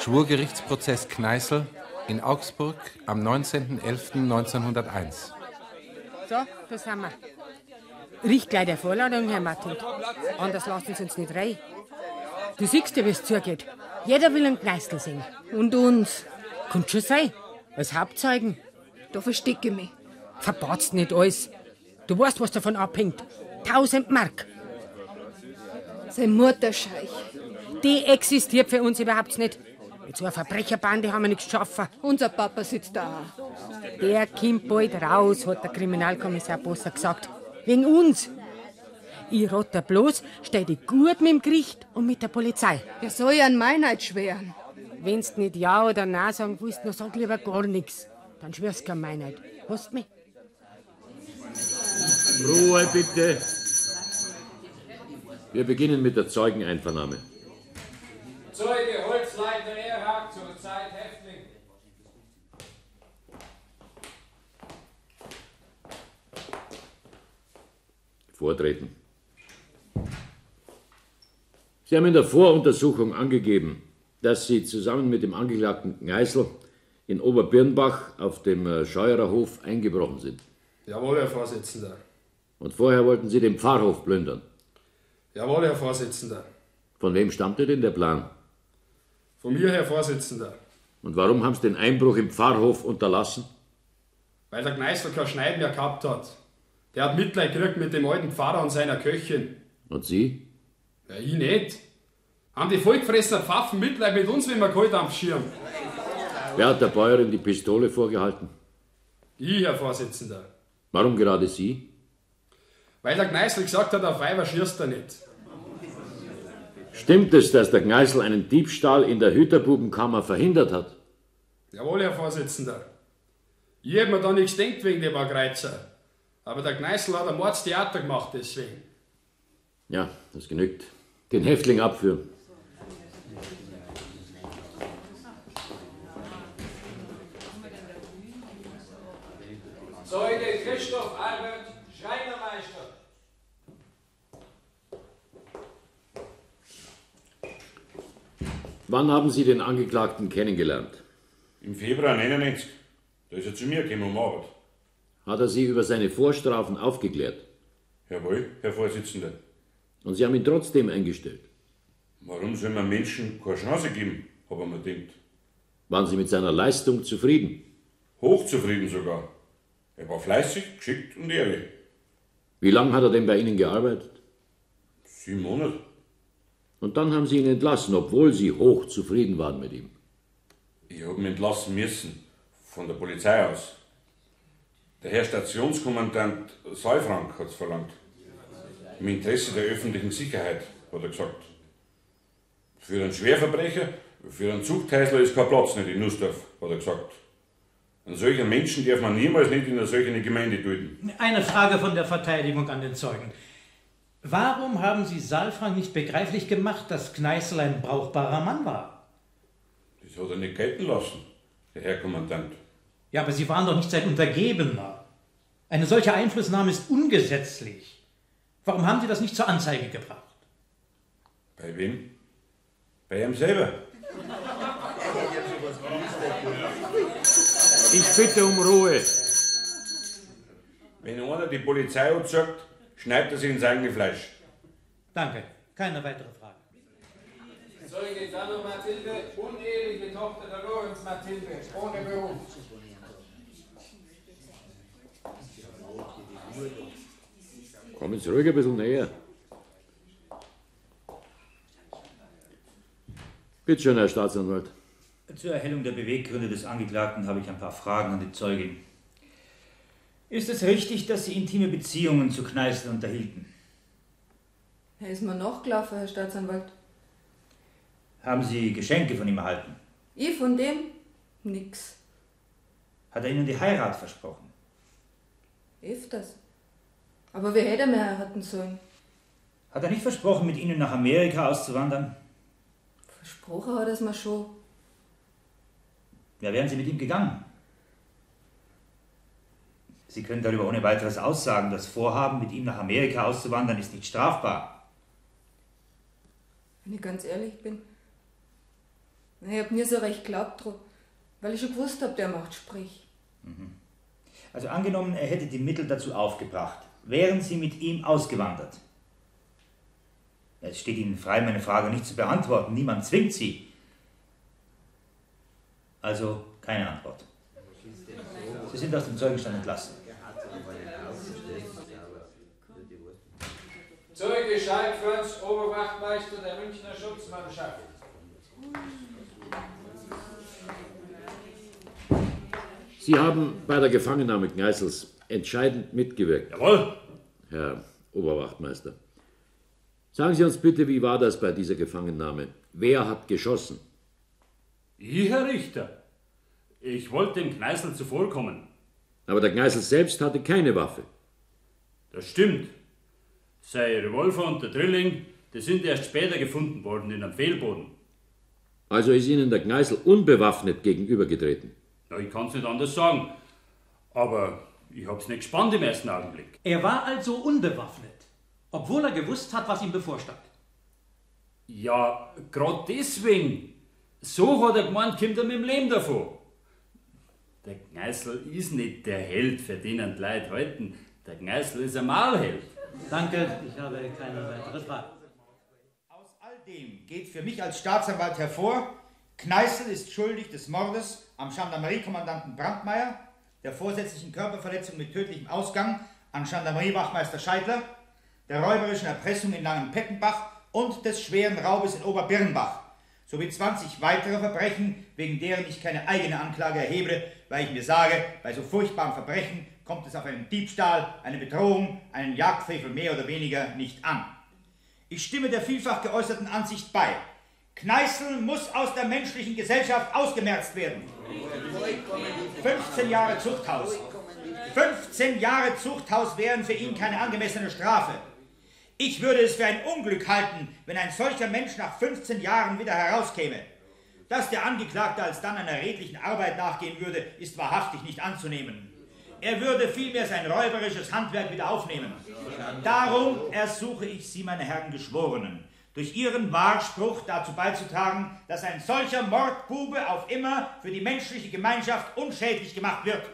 Schwurgerichtsprozess Kneißl in Augsburg am 19.11.1901. So, da sind wir. Riecht gleich der Vorladung, Herr Martin. Anders lassen Sie uns nicht rein. Du siehst ja, wie es zugeht. Jeder will einen Kneißl sehen. Und uns. Kommt schon sein. Als Hauptzeugen. Da verstecke ich mich. Verbatzt nicht alles. Du weißt, was davon abhängt. 1000 Mark. Sein Mutterscheich. Die existiert für uns überhaupt nicht. Mit so einer Verbrecherbande haben wir nichts geschaffen. Unser Papa sitzt da. Der kommt bald raus, hat der Kriminalkommissar Bosser gesagt. Wegen uns. Ich rate bloß, stell dich gut mit dem Gericht und mit der Polizei. Er soll ja an Meinheit schwören. Wenn's nicht Ja oder Nein sagen willst, dann sag lieber gar nichts. Dann schwörst du keine Meinheit. Hast du mich? Ruhe bitte. Wir beginnen mit der Zeugeneinvernahme. Zeuge Holzleiter Erhard, zur Zeit Häftling. Vortreten. Sie haben in der Voruntersuchung angegeben, dass Sie zusammen mit dem Angeklagten Kneißl in Oberbirnbach auf dem Scheuererhof eingebrochen sind. Jawohl, Herr Vorsitzender. Und vorher wollten Sie den Pfarrhof plündern. Jawohl, Herr Vorsitzender. Von wem stammte denn der Plan? Von mir, Herr Vorsitzender. Und warum haben Sie den Einbruch im Pfarrhof unterlassen? Weil der Kneißl kein Schneiden mehr gehabt hat. Der hat Mitleid gekriegt mit dem alten Pfarrer und seiner Köchin. Und Sie? Ja, ich nicht. Haben die vollgefressenen Pfaffen Mitleid mit uns, wenn wir kalt am Schirm? Wer hat der Bäuerin die Pistole vorgehalten? Ich, Herr Vorsitzender. Warum gerade Sie? Weil der Kneißl gesagt hat, auf Weiber schießt er nicht. Stimmt es, dass der Kneißl einen Diebstahl in der Hüterbubenkammer verhindert hat? Jawohl, Herr Vorsitzender. Ich hab mir da nichts gedacht wegen dem Kreuzer. Aber der Kneißl hat ein Mordstheater gemacht deswegen. Ja, das genügt. Den Häftling abführen. Zeuge Christoph Albert, Schreinermeister. Wann haben Sie den Angeklagten kennengelernt? Im Februar 99. Da ist er zu mir gekommen um Arbeit. Hat er Sie über seine Vorstrafen aufgeklärt? Jawohl, Herr Vorsitzender. Und Sie haben ihn trotzdem eingestellt? Warum soll man Menschen keine Chance geben, habe ich mir gedacht. Waren Sie mit seiner Leistung zufrieden? Hochzufrieden sogar. Er war fleißig, geschickt und ehrlich. Wie lange hat er denn bei Ihnen gearbeitet? 7 Monate. Und dann haben Sie ihn entlassen, obwohl Sie hochzufrieden waren mit ihm. Ich habe ihn entlassen müssen, von der Polizei aus. Der Herr Stationskommandant Seifrank hat es verlangt. Im Interesse der öffentlichen Sicherheit, hat er gesagt. Für einen Schwerverbrecher, für einen Zuchthäusler ist kein Platz nicht in Nussdorf, hat er gesagt. Einen solchen Menschen darf man niemals nicht in eine solche Gemeinde dulden. Eine Frage von der Verteidigung an den Zeugen. Warum haben Sie Saalfrank nicht begreiflich gemacht, dass Kneißl ein brauchbarer Mann war? Das hat er nicht gelten lassen, der Herr Kommandant. Ja, aber Sie waren doch nicht sein Untergebener. Eine solche Einflussnahme ist ungesetzlich. Warum haben Sie das nicht zur Anzeige gebracht? Bei wem? Bei ihm selber. Ich bitte um Ruhe. Wenn einer die Polizei anzeigt, schneidet er sich ins eigene Fleisch. Danke. Keine weitere Frage. Zeuge Dano Mathilde, uneheliche Tochter der Lorenz Mathilde, ohne Beruf. Kommen Sie ruhig ein bisschen näher. Bitte schön, Herr Staatsanwalt. Zur Erhellung der Beweggründe des Angeklagten habe ich ein paar Fragen an die Zeugin. Ist es richtig, dass Sie intime Beziehungen zu Kneißl unterhielten? Er ist mir nachgelaufen, Herr Staatsanwalt. Haben Sie Geschenke von ihm erhalten? Ich von dem? Nix. Hat er Ihnen die Heirat versprochen? Öfters. Aber wie hätte er mir heiraten sollen? Hat er nicht versprochen, mit Ihnen nach Amerika auszuwandern? Versprochen hat er es mir schon. Ja, wären Sie mit ihm gegangen? Sie können darüber ohne weiteres aussagen, das Vorhaben, mit ihm nach Amerika auszuwandern, ist nicht strafbar. Wenn ich ganz ehrlich bin, Ich hab nie so recht geglaubt dran, weil ich schon gewusst hab, der macht Sprich. Also angenommen, er hätte die Mittel dazu aufgebracht. Wären Sie mit ihm ausgewandert? Es steht Ihnen frei, meine Frage nicht zu beantworten. Niemand zwingt Sie. Also keine Antwort. Sie sind aus dem Zeugenstand entlassen. Zeuge Schalk Franz, Oberwachtmeister der Münchner Schutzmannschaft. Sie haben bei der Gefangennahme Kneißls entscheidend mitgewirkt. Jawohl. Herr Oberwachtmeister. Sagen Sie uns bitte, wie war das bei dieser Gefangennahme? Wer hat geschossen? Ich, Herr Richter. Ich wollte dem Kneißl zuvorkommen. Aber der Kneißl selbst hatte keine Waffe. Das stimmt. Sein Revolver und der Drilling, die sind erst später gefunden worden in einem Fehlboden. Also ist Ihnen der Kneißl unbewaffnet gegenübergetreten? Ja, ich kann's nicht anders sagen. Aber ich hab's nicht gespannt im ersten Augenblick. Er war also unbewaffnet, obwohl er gewusst hat, was ihm bevorstand. Ja, gerade deswegen. So hat er gemeint, kommt er mit dem Leben davon. Der Kneißl ist nicht der Held, für den die Leute halten. Der Kneißl ist ein Maulheld. Danke, ich habe keine weitere Frage. Aus all dem geht für mich als Staatsanwalt hervor, Kneißl ist schuldig des Mordes am Gendarmeriekommandanten Brandmeier, der vorsätzlichen Körperverletzung mit tödlichem Ausgang an Gendarmeriewachtmeister Scheidler, der räuberischen Erpressung in Langenpettenbach und des schweren Raubes in Oberbirnbach, sowie 20 weitere Verbrechen, wegen deren ich keine eigene Anklage erhebe, weil ich mir sage, bei so furchtbaren Verbrechen kommt es auf einen Diebstahl, eine Bedrohung, einen Jagdfrevel mehr oder weniger nicht an. Ich stimme der vielfach geäußerten Ansicht bei. Kneißl muss aus der menschlichen Gesellschaft ausgemerzt werden. 15 Jahre Zuchthaus. 15 Jahre Zuchthaus wären für ihn keine angemessene Strafe. Ich würde es für ein Unglück halten, wenn ein solcher Mensch nach 15 Jahren wieder herauskäme. Dass der Angeklagte alsdann einer redlichen Arbeit nachgehen würde, ist wahrhaftig nicht anzunehmen. Er würde vielmehr sein räuberisches Handwerk wieder aufnehmen. Darum ersuche ich Sie, meine Herren Geschworenen, durch Ihren Wahrspruch dazu beizutragen, dass ein solcher Mordbube auf immer für die menschliche Gemeinschaft unschädlich gemacht wird.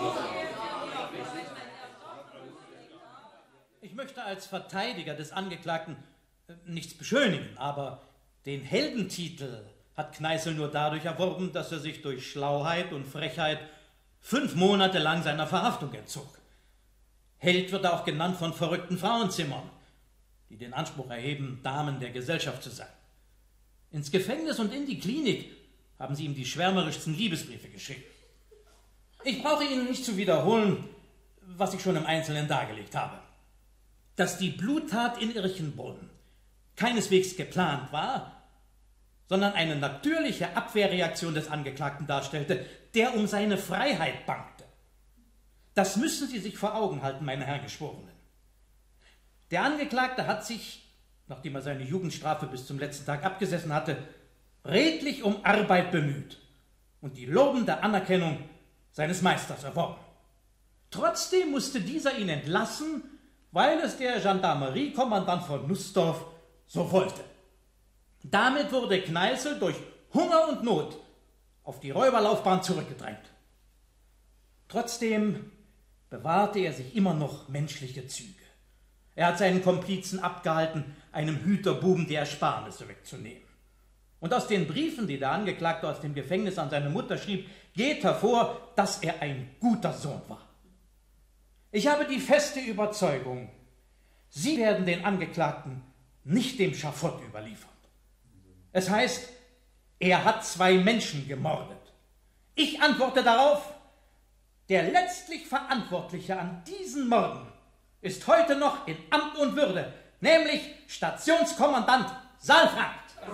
Ich möchte als Verteidiger des Angeklagten nichts beschönigen, aber den Heldentitel hat Kneißl nur dadurch erworben, dass er sich durch Schlauheit und Frechheit 5 Monate lang seiner Verhaftung entzog. Held wird er auch genannt von verrückten Frauenzimmern, die den Anspruch erheben, Damen der Gesellschaft zu sein. Ins Gefängnis und in die Klinik haben sie ihm die schwärmerischsten Liebesbriefe geschrieben. Ich brauche Ihnen nicht zu wiederholen, was ich schon im Einzelnen dargelegt habe. Dass die Bluttat in Irchenbrunn keineswegs geplant war, sondern eine natürliche Abwehrreaktion des Angeklagten darstellte, der um seine Freiheit bangte. Das müssen Sie sich vor Augen halten, meine Herren Geschworenen. Der Angeklagte hat sich, nachdem er seine Jugendstrafe bis zum letzten Tag abgesessen hatte, redlich um Arbeit bemüht und die lobende Anerkennung seines Meisters erworben. Trotzdem musste dieser ihn entlassen, weil es der Gendarmeriekommandant von Nussdorf so wollte. Damit wurde Kneißl durch Hunger und Not auf die Räuberlaufbahn zurückgedrängt. Trotzdem bewahrte er sich immer noch menschliche Züge. Er hat seinen Komplizen abgehalten, einem Hüterbuben die Ersparnisse wegzunehmen. Und aus den Briefen, die der Angeklagte aus dem Gefängnis an seine Mutter schrieb, geht hervor, dass er ein guter Sohn war. Ich habe die feste Überzeugung, Sie werden den Angeklagten nicht dem Schafott überliefern. Es heißt, er hat 2 Menschen gemordet. Ich antworte darauf, der letztlich Verantwortliche an diesen Morden ist heute noch in Amt und Würde, nämlich Stationskommandant Saalfrank.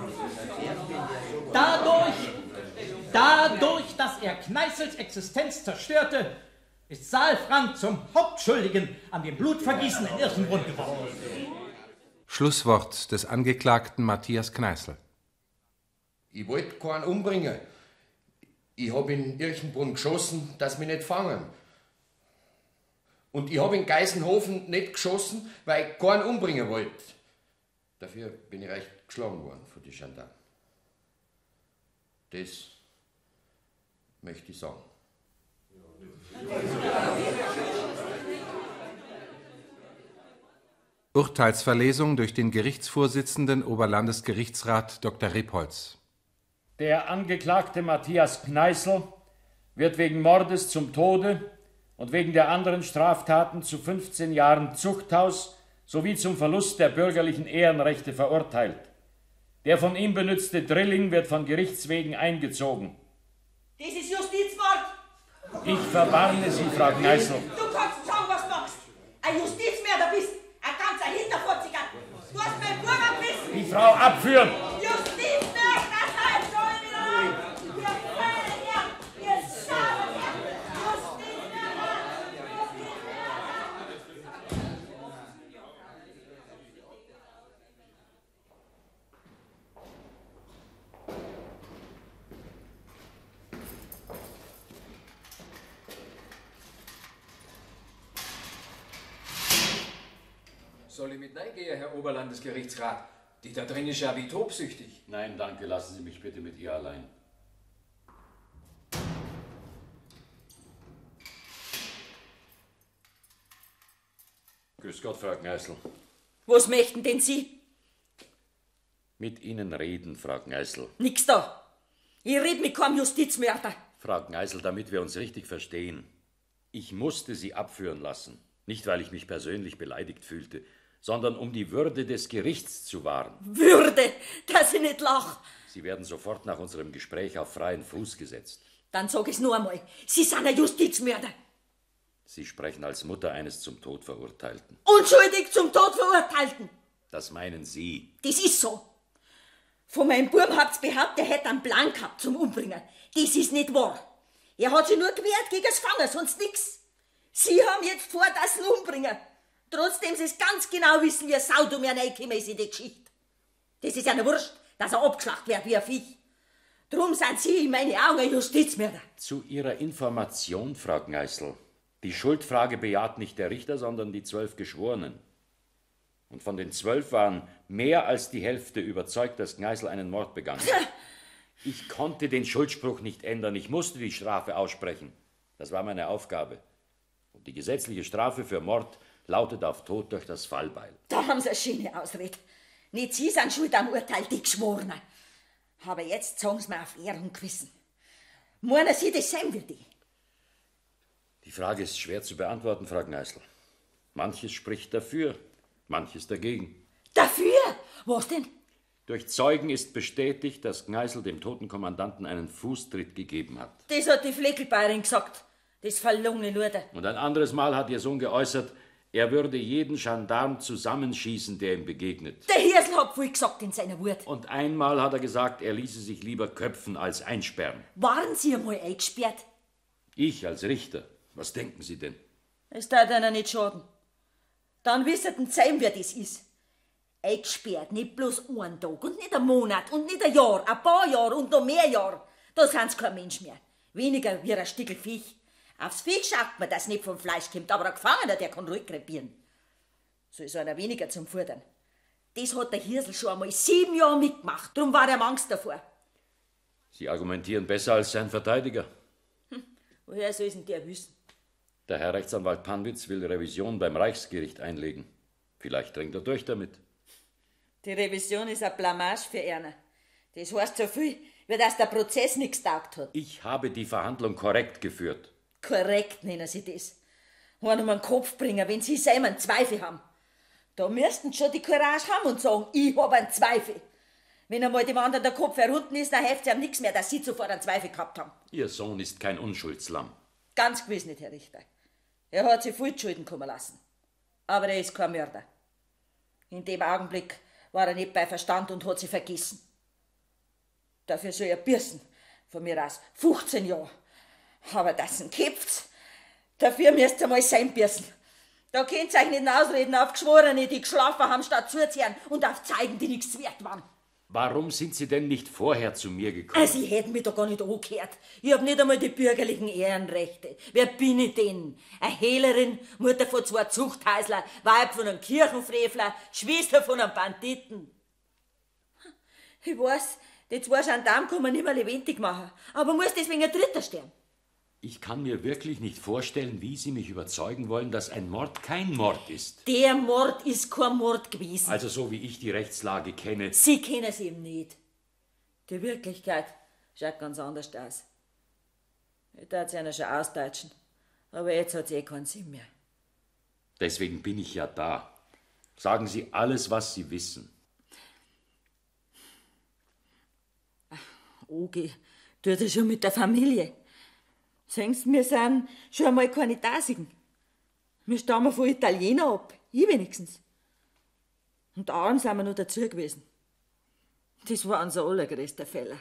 Dadurch, dass er Kneißls Existenz zerstörte, ist Saalfrank zum Hauptschuldigen an dem Blutvergießen in Irchenbrunn geworden. Schlusswort des Angeklagten Matthias Kneißl. Ich wollte keinen umbringen. Ich habe in Irchenbrunn geschossen, dass mich nicht fangen. Und ich habe in Geisenhofen nicht geschossen, weil ich keinen umbringen wollte. Dafür bin ich recht geschlagen worden von den Gendarmen. Das möchte ich sagen. Urteilsverlesung durch den Gerichtsvorsitzenden Oberlandesgerichtsrat Dr. Rebholz. Der Angeklagte Matthias Kneißl wird wegen Mordes zum Tode und wegen der anderen Straftaten zu 15 Jahren Zuchthaus sowie zum Verlust der bürgerlichen Ehrenrechte verurteilt. Der von ihm benützte Drilling wird von Gerichtswegen eingezogen. Das ist Justizmord! Ich verwarne Sie, Frau Kneißl. Du kannst sagen, was du machst. Ein Justizmörder bist, ein ganzer Hinterfotziger. Du hast meinen Bruder gebissen. Die Frau abführen! Justizmörder, seid schon wieder rein! Ihr feine Herr, ihr Schabenherr! Soll ich mit reingehen, Herr Oberlandesgerichtsrat? Die da drin ist ja wie tobsüchtig. Nein, danke, lassen Sie mich bitte mit ihr allein. Grüß Gott, Frau Kneißl. Was möchten denn Sie? Mit Ihnen reden, Frau Kneißl. Nix da. Ich red mit keinem Justizmörder. Frau Kneißl, damit wir uns richtig verstehen. Ich musste Sie abführen lassen. Nicht, weil ich mich persönlich beleidigt fühlte, sondern um die Würde des Gerichts zu wahren. Würde, dass ich nicht lach. Sie werden sofort nach unserem Gespräch auf freien Fuß gesetzt. Dann sag ich's nur einmal. Sie sind ein Justizmörder. Sie sprechen als Mutter eines zum Tod Verurteilten. Unschuldig zum Tod Verurteilten. Das meinen Sie? Das ist so. Von meinem Buben habt's behauptet, er hätte einen Plan gehabt zum Umbringen. Das ist nicht wahr. Er hat sich nur gewehrt gegen das Fangen, sonst nix. Sie haben jetzt vor, dass sie ihn umbringen. Trotzdem sie es ganz genau wissen, wie ein Sau du mir reingekommen ist in die Geschichte. Das ist ja nicht wurscht, dass er abgeschlachtet wird wie ein Viech. Drum sind Sie in meinen Augen ein Justizmörder. Zu Ihrer Information, Frau Kneißl. Die Schuldfrage bejaht nicht der Richter, sondern die 12 Geschworenen. Und von den 12 waren mehr als die Hälfte überzeugt, dass Kneißl einen Mord begangen hat. Ich konnte den Schuldspruch nicht ändern, ich musste die Strafe aussprechen. Das war meine Aufgabe. Und die gesetzliche Strafe für Mord lautet auf Tod durch das Fallbeil. Da haben Sie eine schöne Ausrede. Nicht Sie sind schuld am Urteil, die Geschworenen. Aber jetzt sagen Sie mir auf Ehr und Gewissen. Meinen Sie, das sein wird die? Die Frage ist schwer zu beantworten, Frau Kneißl. Manches spricht dafür, manches dagegen. Dafür? Was denn? Durch Zeugen ist bestätigt, dass Kneißl dem toten Kommandanten einen Fußtritt gegeben hat. Das hat die Fleckelbayerin gesagt. Das verlungene Luder. Und ein anderes Mal hat ihr Sohn geäußert, er würde jeden Gendarm zusammenschießen, der ihm begegnet. Der Hirsel hat viel gesagt in seiner Wut. Und einmal hat er gesagt, er ließe sich lieber köpfen als einsperren. Waren Sie einmal eingesperrt? Ich als Richter? Was denken Sie denn? Es darf einer nicht schaden. Dann wisset sein, wer das ist. Eingesperrt, nicht bloß einen Tag und nicht einen Monat und nicht ein Jahr, ein paar Jahre und noch mehr Jahre. Da sind's kein Mensch mehr. Weniger wie ein Stickel Viech. Aufs Viech schaut man, dass nicht vom Fleisch kommt, aber ein Gefangener, der kann ruhig krepieren. So ist einer weniger zum Fordern. Das hat der Hirsel schon einmal 7 Jahre mitgemacht, drum war er Angst davor. Sie argumentieren besser als sein Verteidiger. Woher soll denn der wissen? Der Herr Rechtsanwalt Pannwitz will Revision beim Reichsgericht einlegen. Vielleicht dringt er durch damit. Die Revision ist ein Blamage für einer. Das heißt so viel, wie dass der Prozess nichts taugt hat. Ich habe die Verhandlung korrekt geführt. Korrekt nennen Sie das. Einen um den Kopf bringen, wenn Sie selber einen Zweifel haben. Da müssten Sie schon die Courage haben und sagen, ich habe einen Zweifel. Wenn einmal dem anderen der Kopf herunten ist, dann hilft es ihm nichts mehr, dass Sie zuvor einen Zweifel gehabt haben. Ihr Sohn ist kein Unschuldslamm. Ganz gewiss nicht, Herr Richter. Er hat sich viel Schulden kommen lassen. Aber er ist kein Mörder. In dem Augenblick war er nicht bei Verstand und hat sich vergessen. Dafür soll er büßen. Von mir aus 15 Jahre. Aber das ein Kipft. Dafür müsst ihr mal sein büßen. Da könnt ihr euch nicht ausreden auf Geschworene, die geschlafen haben, statt zuzuhören und auf Zeugen, die nichts wert waren. Warum sind Sie denn nicht vorher zu mir gekommen? Sie hätten mich doch gar nicht angehört. Ich hab nicht einmal die bürgerlichen Ehrenrechte. Wer bin ich denn? Eine Hehlerin, Mutter von 2 Zuchthäusler, Weib von einem Kirchenfrevler, Schwester von einem Banditen. Ich weiß, Die 2 Gendarmen kann man nicht mehr lebendig machen, aber muss deswegen ein Dritter sterben. Ich kann mir wirklich nicht vorstellen, wie Sie mich überzeugen wollen, dass ein Mord kein Mord ist. Der Mord ist kein Mord gewesen. Also so wie ich die Rechtslage kenne. Sie kennen es eben nicht. Die Wirklichkeit schaut ganz anders aus. Ich darf es einer schon ausdeutschen, aber jetzt hat es eh keinen Sinn mehr. Deswegen bin ich ja da. Sagen Sie alles, was Sie wissen. Ogi, tut er schon mit der Familie. Sehen Sie, wir sind schon einmal keine Tasigen. Wir stammen von Italienern ab. Ich wenigstens. Und allem sind wir noch dazu gewesen. Das war unser allergrößter Fehler.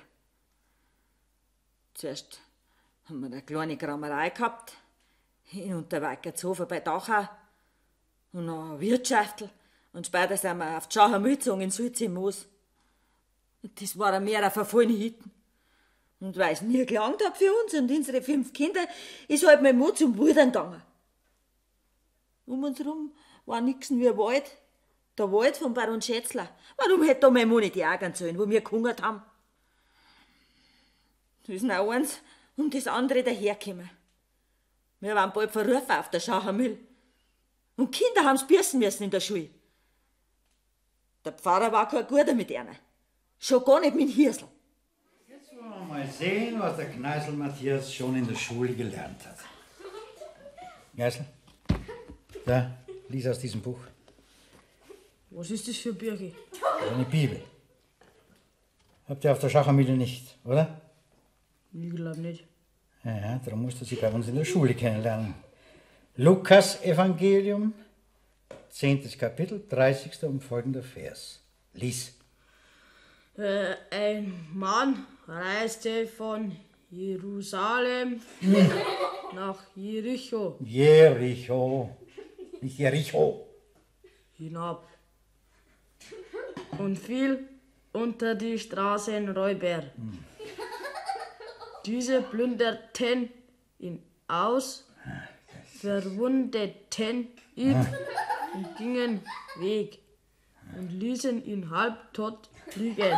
Zuerst haben wir eine kleine Kramerei gehabt, in Unterweikertshofen bei Dachau. Und noch ein Wirtschaftel. Und später sind wir auf die Schachermühl gezogen in Sulz im Moos. Und das waren mehr verfallene Hütten. Und weil es nie gelangt hat für uns und unsere 5 Kinder, ist halt mein Mann zum Wildern gegangen. Um uns herum war nix wie ein Wald. Der Wald von Baron Schätzler. Warum hätte da mein Mann nicht jagen sollen, wo wir gehungert haben? Das ist noch eins und das andere dahergekommen. Wir waren bald verrufen auf der Schachermühl. Und Kinder haben's büßen müssen in der Schule. Der Pfarrer war kein Guter mit ihnen. Schon gar nicht mit Hirsel. Jetzt wollen wir mal sehen, was der Kneißl Matthias schon in der Schule gelernt hat. Kneißl, da, lies aus diesem Buch. Was ist das für ein Bücher? Eine Bibel. Habt ihr auf der Schachermühle nicht, oder? Ich glaube nicht. Ja, darum musst du sie bei uns in der Schule kennenlernen. Lukas Evangelium, 10. Kapitel, 30. und folgender Vers. Lies. Ein Mann reiste von Jerusalem nach Jericho Jericho, nicht Jericho. hinab und fiel unter die Straßenräuber. Diese plünderten ihn aus, verwundeten ihn und gingen weg und ließen ihn halbtot liegen.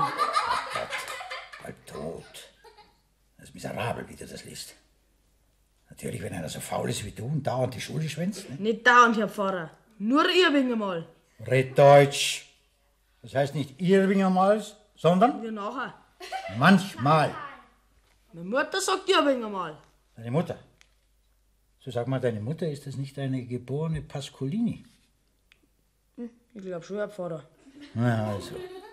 Halb tot. Das ist miserabel, wie du das liest. Natürlich, wenn einer so faul ist wie du und dauernd die Schule schwänzt. Ne? Nicht dauernd, Herr Pfarrer. Nur Irving mal. Red Deutsch. Das heißt nicht Irvingermal, sondern Wir nachher. manchmal. Meine Mutter sagt Irving mal. Deine Mutter. So sag mal, deine Mutter, ist das nicht eine geborene Pascolini? Ich glaube schon, Herr Pfarrer. Na also.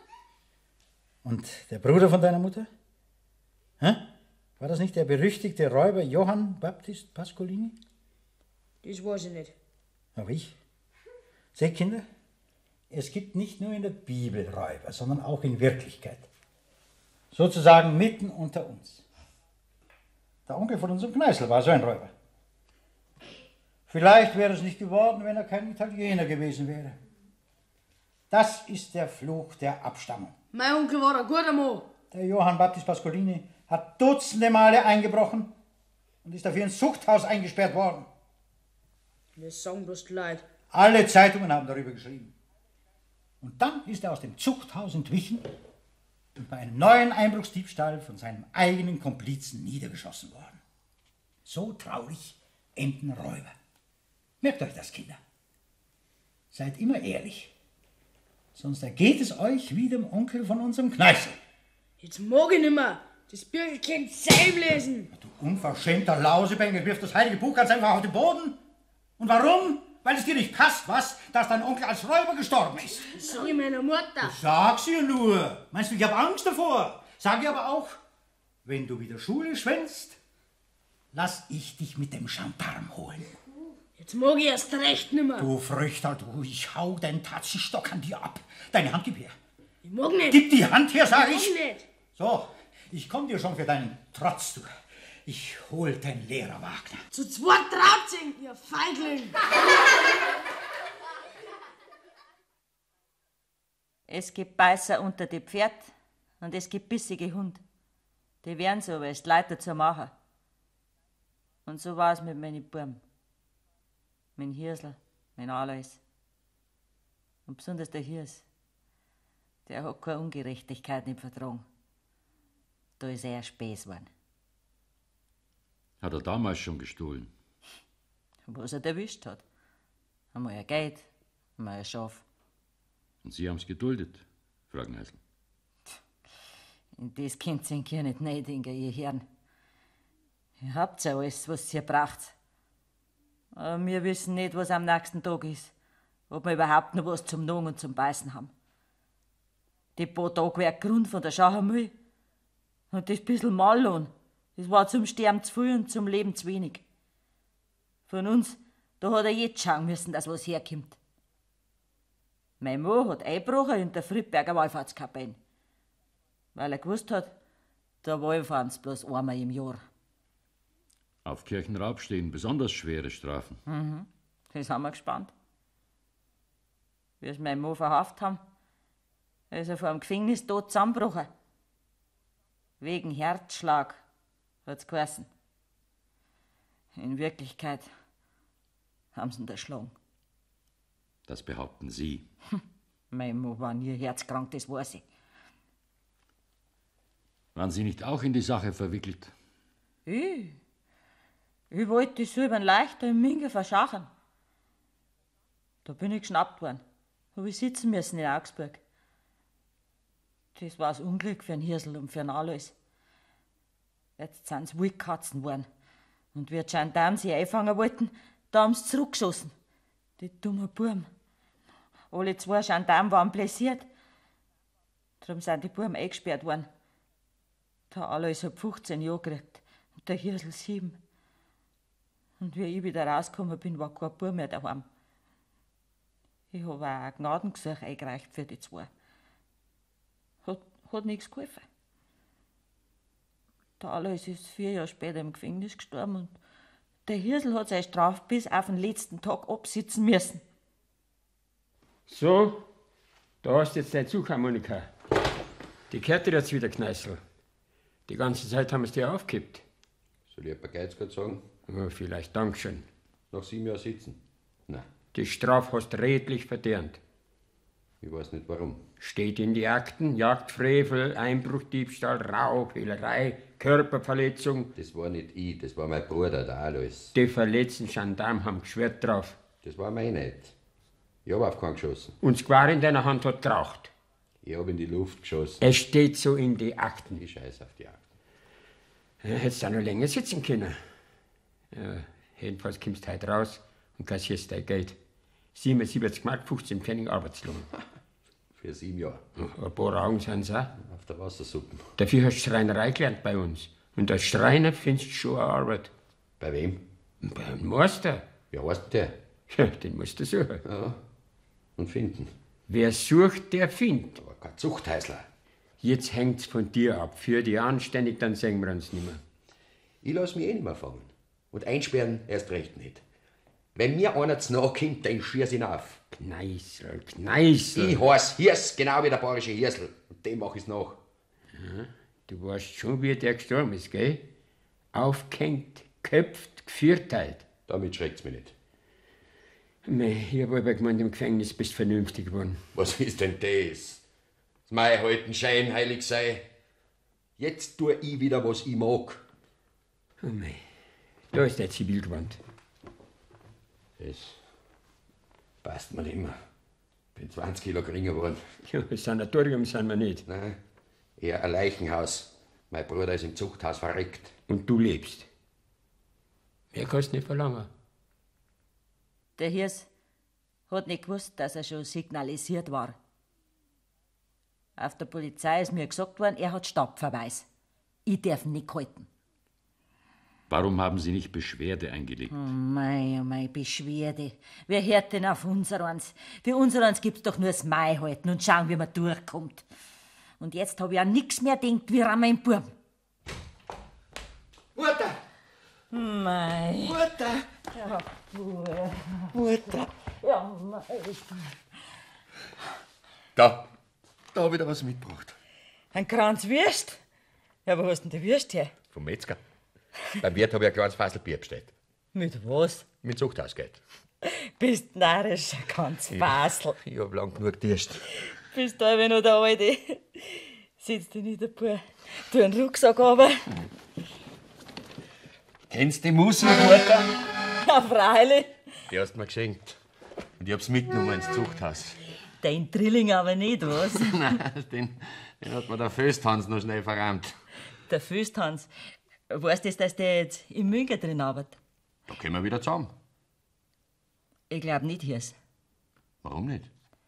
Und der Bruder von deiner Mutter? Hä? War das nicht der berüchtigte Räuber Johann Baptist Pascolini? Das weiß ich nicht. Aber ich? Seht, Kinder, es gibt nicht nur in der Bibel Räuber, sondern auch in Wirklichkeit. Sozusagen mitten unter uns. Der Onkel von unserem Kneißl war so ein Räuber. Vielleicht wäre es nicht geworden, wenn er kein Italiener gewesen wäre. Das ist der Fluch der Abstammung. Mein Onkel war ein guter Mann. Der Johann Baptist Pascolini hat dutzende Male eingebrochen und ist dafür ins Zuchthaus eingesperrt worden. Das sagen bloß die Leute. Alle Zeitungen haben darüber geschrieben. Und dann ist er aus dem Zuchthaus entwichen und bei einem neuen Einbruchsdiebstahl von seinem eigenen Komplizen niedergeschossen worden. So traurig enden Räuber. Merkt euch das, Kinder. Seid immer ehrlich. Sonst ergeht es euch wie dem Onkel von unserem Kneißl. Jetzt mag ich nimmer. Das Bücher kennt selber lesen. Du unverschämter Lausebengel, wirft das heilige Buch ganz einfach auf den Boden. Und warum? Weil es dir nicht passt, was? Dass dein Onkel als Räuber gestorben ist. Das sag ich meiner Mutter. Sag's ihr nur. Meinst du, ich hab Angst davor? Sag ihr aber auch, wenn du wieder Schule schwänzt, lass ich dich mit dem Gendarm holen. Jetzt mag ich erst recht nimmer. Du Früchter, du, ich hau deinen Tatzenstock an dir ab. Deine Hand gib her. Ich mag nicht. Gib die Hand her, sag ich. Ich mag nicht. So, ich komm dir schon für deinen Trotz, du. Ich hol deinen Lehrer Wagner. Zu zweit traut's ihn, ihr Feigling. Es gibt Beißer unter die Pferd und es gibt bissige Hund. Die werden so, weil es die Leute dazu machen. Und so war es mit meinen Buben. Mein Hirsel, mein Alois. Und besonders der Hirs. Der hat keine Ungerechtigkeit nicht vertragen. Da ist er Späß geworden. Hat er damals schon gestohlen? Was er erwischt hat. Einmal ein Geld, einmal ein Schaf. Und Sie haben's geduldet, Frau Kneißl. In das könnt ihr gar nicht reindenken, ihr Herren. Ihr habt ja alles, was ihr braucht. Aber wir wissen nicht, was am nächsten Tag ist. Ob wir überhaupt noch was zum Nagen und zum Beißen haben. Die paar Tage wäre Grund von der Schauermüll. Und das bisschen Mallohn, das war zum Sterben zu viel und zum Leben zu wenig. Von uns, da hat er jetzt schauen müssen, dass was herkommt. Mein Mann hat eingebrochen in der Friedberger Wallfahrtskapelle. Weil er gewusst hat, da wallfahren sie bloß einmal im Jahr. Auf Kirchenraub stehen besonders schwere Strafen. Mhm. Das haben wir gespannt. Wie sie meinen Mann verhaftet haben, ist er vor dem Gefängnis tot zusammengebrochen. Wegen Herzschlag, hat's geheißen. In Wirklichkeit haben sie ihn erschlagen. Das behaupten Sie. Mein Mann war nie herzkrank, das weiß ich. Waren Sie nicht auch in die Sache verwickelt? Ich wollte die Silbern leichter im Minge verschachen. Da bin ich geschnappt worden. Hab ich sitzen müssen in Augsburg. Das war das Unglück für einen Hirsel und für einen Alois. Jetzt sind sie Wildkatzen geworden. Und wie die Gendarmen sie einfangen wollten, da haben sie zurückgeschossen. Die dummen Buben. Alle 2 Gendarmen waren blessiert. Darum sind die Buben eingesperrt worden. Der Alois hat 15 Jahre gekriegt und der Hirsel 7. Und wie ich wieder rausgekommen bin, war kein Bub mehr daheim. Ich habe auch ein Gnadengesuch eingereicht für die 2. Hat nichts geholfen. Der Alois ist 4 Jahre später im Gefängnis gestorben und der Hirsel hat seine Strafe bis auf den letzten Tag absitzen müssen. So, da hast du jetzt deine Zugharmonika. Die gehört dir jetzt wieder, Kneißl. Die ganze Zeit haben wir es dir aufgehebt. Soll ich ein paar Geiz gerade sagen? Ja, vielleicht, Dankeschön. Nach 7 Jahren sitzen? Nein. Die Strafe hast du redlich verdient. Ich weiß nicht warum. Steht in die Akten: Jagdfrevel, Einbruch, Diebstahl, Raub, Hehlerei, Körperverletzung. Das war nicht ich, das war mein Bruder, der Alois. Die verletzten Gendarmen haben geschwört drauf. Das war mein nicht. Ich hab auf keinen geschossen. Und das Gewehr in deiner Hand hat geraucht. Ich hab in die Luft geschossen. Es steht so in die Akten. Ich scheiß auf die Akten. Ja, hättest du auch noch länger sitzen können. Ja, jedenfalls kommst du heute raus und kassierst dein Geld. 77 Mark, 15 Pfennig Arbeitslohn. Für 7 Jahre. Ein paar Augen sind es auch. Auf der Wassersuppe. Dafür hast du Schreinerei gelernt bei uns. Und als Schreiner findest du schon eine Arbeit. Bei wem? Beim Meister. Wie heißt der? Ja, den musst du suchen. Ja, und finden. Wer sucht, der findet. Aber kein Zuchthäusler. Jetzt hängt's von dir ab. Führ dich anständig, dann sehen wir uns nicht mehr. Ich lass mich nicht mehr fangen. Und einsperren erst recht nicht. Wenn mir einer zu nahe kommt, dann schieß ihn auf. Kneißl, Kneißl. Ich heiß Hirs, genau wie der bayerische Hirsel. Und dem mach ich's nach. Ja, du weißt schon, wie der gestorben ist, gell? Aufgehängt, geköpft, gevierteilt. Damit schreckt's mich nicht. Mei, ich hab aber gemeint, im Gefängnis bist du vernünftig geworden. Was ist denn das? Das mein halten Schein heilig sei. Jetzt tu ich wieder, was ich mag. Oh mei, da ist der Zivilgewand. Das passt mir nicht mehr. Bin 20 Kilo geringer geworden. Ja, Sanatorium sind wir nicht. Nein, eher ein Leichenhaus. Mein Bruder ist im Zuchthaus verreckt. Und du lebst. Mehr kannst du nicht verlangen. Der Hirs hat nicht gewusst, dass er schon signalisiert war. Auf der Polizei ist mir gesagt worden, er hat Stadtverweis. Ich darf ihn nicht halten. Warum haben Sie nicht Beschwerde eingelegt? Oh mei, Beschwerde. Wer hört denn auf unsereins? Für unsereins gibt's doch nur das Mai halten und schauen, wie man durchkommt. Und jetzt hab ich an nix mehr gedacht, wie an meinen Buben. Mutter! Mei. Mutter! Ja, Mutter! Ja, mei. Da hab ich da was mitgebracht. Ein Kranz Würst? Ja, wo hast denn die Würst her? Vom Metzger. Beim Wirt hab ich ein kleines Fassel Bier bestellt. Mit was? Mit Zuchthausgeld. Bist narrisch, ein ganz Basel. Ich hab lang genug Durst. Bist du aber noch der Alte. Sitz dich nieder, Bub. Tu einen Rucksack runter. Kennst du die Muselmutter? Ja, freilich. Die hast du mir geschenkt. Und ich hab's mitgenommen ins Zuchthaus. Den Drilling aber nicht, was? Nein, den hat mir der Fösthans noch schnell verrammt. Der Fösthans. Weißt du, dass der jetzt im Münger drin arbeitet? Da kommen wir wieder zusammen. Ich glaub nicht, Hirs. Warum nicht?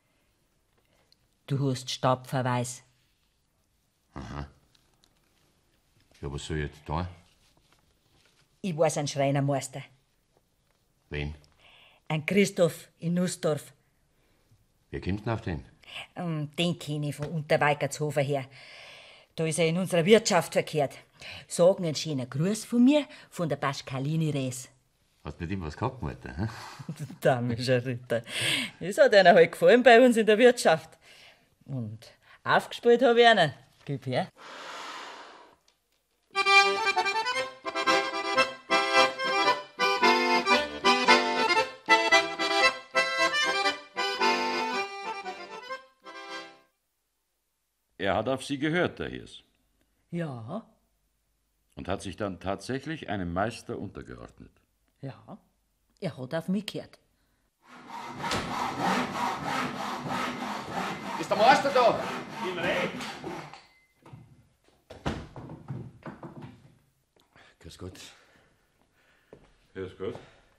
Du hast Stabverweis. Aha. Ja, was soll ich jetzt tun? Ich weiß einen Schreinermeister. Wen? Ein Christoph in Nussdorf. Wie kommst du auf den? Den kenne ich von Unterweikertshofer her. Da ist er in unserer Wirtschaft verkehrt. Sagen einen schönen Gruß von mir, von der Pascalini Res. Hast du mit ihm was gehabt, Mutter? Hm? Damischer Ritter. Das hat einer halt gefallen bei uns in der Wirtschaft. Und aufgespielt habe ich einen. Gib her. Er hat auf Sie gehört, der Hirs. Ja, Und hat sich dann tatsächlich einem Meister untergeordnet. ja. Er hat auf mich gehört. Ist der Meister da? Im Reh. Grüß Gott. Grüß Gott.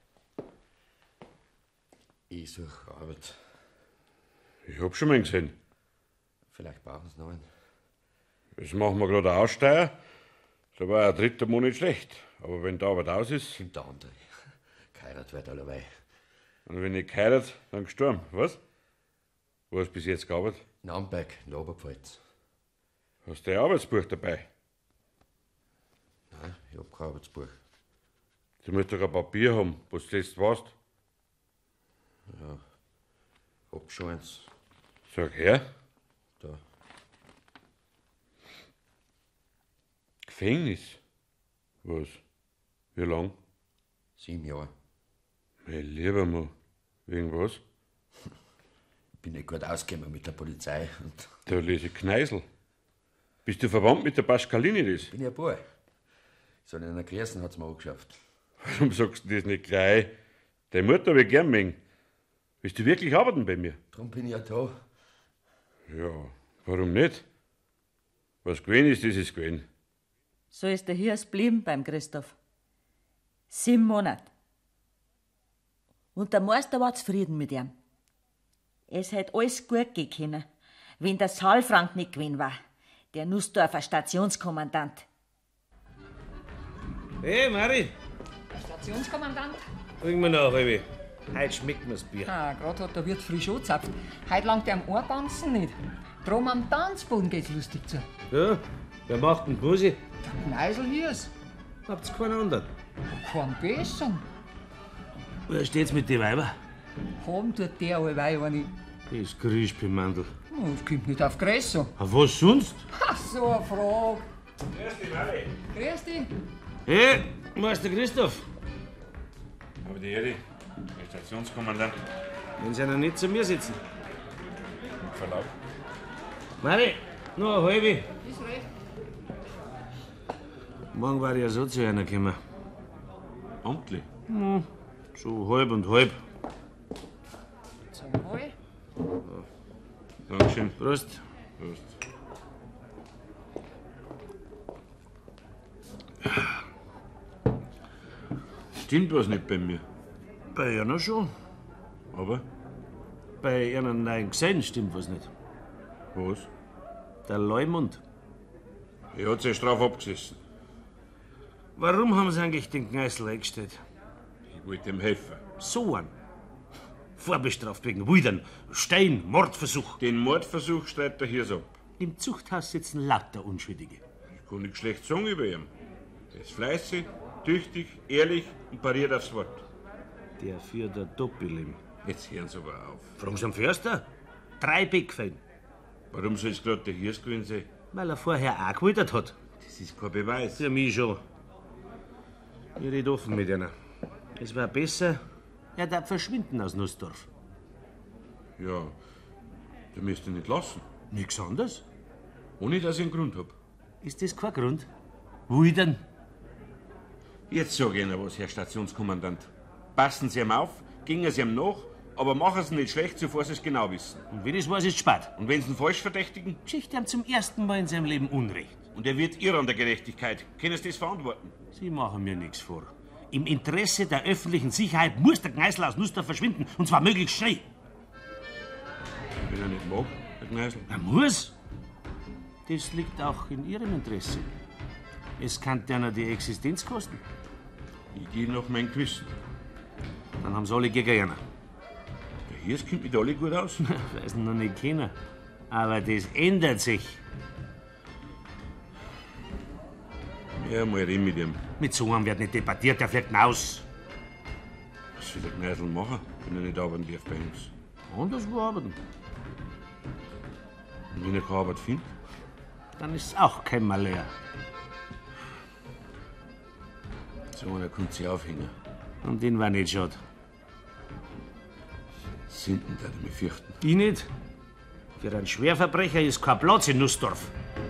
Ich suche Arbeit. Ich hab schon mal gesehen. Vielleicht brauchen Sie noch einen. Jetzt machen wir gerade eine Aussteuer. Da war ein dritter Monat schlecht. Aber wenn die Arbeit aus ist. Kommt der andere. Geheiratet wird allerweil. Und wenn ich geheiratet, dann gestorben. Was? Wo hast du bis jetzt gearbeitet? In Amberg, in der Oberpfalz. Hast du ein Arbeitsbuch dabei? Nein, ich hab kein Arbeitsbuch. Du musst doch ein Papier haben, wo du zuletzt warst. Ja, hab schon eins. Sag her. Da. Gefängnis? Was? Wie lang? 7 Jahre. Mein lieber Mann. Wegen was? Bin nicht gut ausgekommen mit der Polizei. Und Da lese ich Kneisel. Bist du verwandt mit der Pascalini das? bin ich ein Bub. So in einer Größen hat's mir angeschafft. Warum sagst du das nicht gleich? Deine Mutter habe ich gern mengen. Willst du wirklich arbeiten bei mir? Drum bin ich ja da. Ja, warum nicht? Was gewesen ist, das ist gewesen. So ist der Hirs blieben beim Christoph. 7 Monate. Und der Meister war zufrieden mit ihm. Es hätte alles gut gehen können, wenn der Saalfrank nicht gewesen war, der Nussdorfer Stationskommandant. Hey, Mari, Stationskommandant? bring mir noch eine. Heute schmeckt mir's Bier. Ah, gerade hat der Wirt frisch angezapft. Heute langt er am Ohrtanzen nicht. Drum am Tanzboden geht's lustig zu. Ja, wer macht denn Musik? Kneisel hier's. Habt's keinen anderen? Kein besseren. Wer steht's mit den Weiber? Haben tut der allweil eine. Das Grischpimandl. Oh, das kommt nicht auf Größe. Auf was sonst? Ach, so eine Frage. Grüß dich, Mari. Grüß dich. Hey, Meister Christoph. Aber die Ehre, der Stationskommandant. Wenn Sie noch nicht zu mir sitzen. Verlaub. Mari, nur eine halbe. Ist recht. Morgen war ich ja so zu einer gekommen. Amtlich? So halb und halb. Zum Wohl. Dankeschön. Prost. Prost. Stimmt was nicht bei mir. Bei einer schon. Aber? Bei einer neuen Gesellen stimmt was nicht. Was? Der Leumund. Er hat sich drauf abgesessen. Warum haben Sie eigentlich den Kneißl eingestellt? Ich wollte ihm helfen. So einen. Vorbestraft wegen Wildern, Stein, Mordversuch. Den Mordversuch streitet er hier ab. Im Zuchthaus sitzen lauter Unschuldige. Ich kann nicht schlecht sagen über ihn. Er ist fleißig, tüchtig, ehrlich und pariert aufs Wort. Der führt ein Doppelleben. Jetzt hören Sie aber auf. Fragen Sie am Förster. 3 Beckfein. Warum soll es gerade der Hirs gewesen sein? Weil er vorher auch gewildert hat. Das ist kein Beweis. Für mich schon. Ich red offen mit einer. Es wäre besser, er darf verschwinden aus Nussdorf. Ja, du müsst ihn nicht lassen. Nichts anderes. Ohne, dass ich einen Grund hab. Ist das kein Grund? Wo denn? Jetzt sag ich Ihnen was, Herr Stationskommandant. Passen Sie ihm auf, gingen Sie ihm nach, aber machen Sie nicht schlecht, bevor Sie es genau wissen. Und wenn es weiß, ist spät. Und wenn Sie ihn falsch verdächtigen? Geschichte haben zum ersten Mal in seinem Leben Unrecht. Und er wird irren an der Gerechtigkeit. Können Sie das verantworten? Sie machen mir nichts vor. Im Interesse der öffentlichen Sicherheit muss der Kneißl aus Nussdorf verschwinden, und zwar möglichst schnell. Wenn er nicht mag, der Kneißl. Er muss. Das liegt auch in Ihrem Interesse. Es kann einer die Existenz kosten. Ich gehe nach meinem Gewissen. Dann haben sie alle gegen einen. Der Hirs kommt mit alle gut aus. Weiß noch nicht keiner. Aber das ändert sich. Ja, mal reden mit ihm. Mit so einem wird nicht debattiert, der fliegt aus. Was soll der Kneißl machen, wenn er nicht arbeiten darf bei uns? Anderswo arbeiten. Und wenn er keine Arbeit findet? Dann ist es auch kein Malheur. So einer kann sich aufhängen. Und den war nicht schade. Sünden, da ich mich fürchten. Ich nicht. Für einen Schwerverbrecher ist kein Platz in Nussdorf.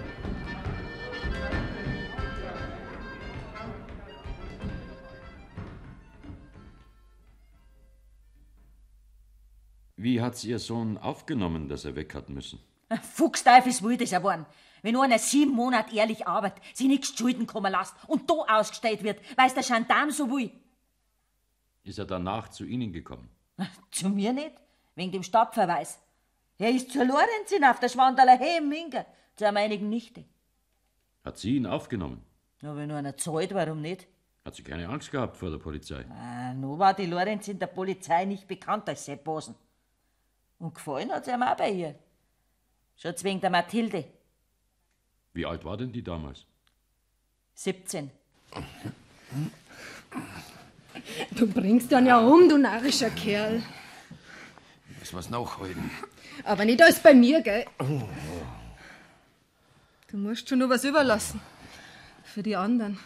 Wie hat's Ihr Sohn aufgenommen, dass er weg hat müssen? Fuchsteufels will das geworden. Wenn einer 7 Monate ehrlich arbeitet, sich nichts zu Schulden kommen lässt und da ausgestellt wird, weil's der Gendarm so will. Ist er danach zu Ihnen gekommen? Zu mir nicht, wegen dem Stadtverweis. Er ist zur Lorenzin auf der Schwandaler Höhe im Minga, zu einer einigen Nichte. Hat sie ihn aufgenommen? Ja, wenn einer zahlt, warum nicht? Hat sie keine Angst gehabt vor der Polizei? Nur war die Lorenzin der Polizei nicht bekannt als Seppbosen. Und gefallen hat's ihm auch bei ihr. Schon wegen der Mathilde. Wie alt war denn die damals? 17. Du bringst dann ja um, du narrischer Kerl. Muss was nachholen. Aber nicht alles bei mir, gell? Du musst schon noch was überlassen. Für die anderen.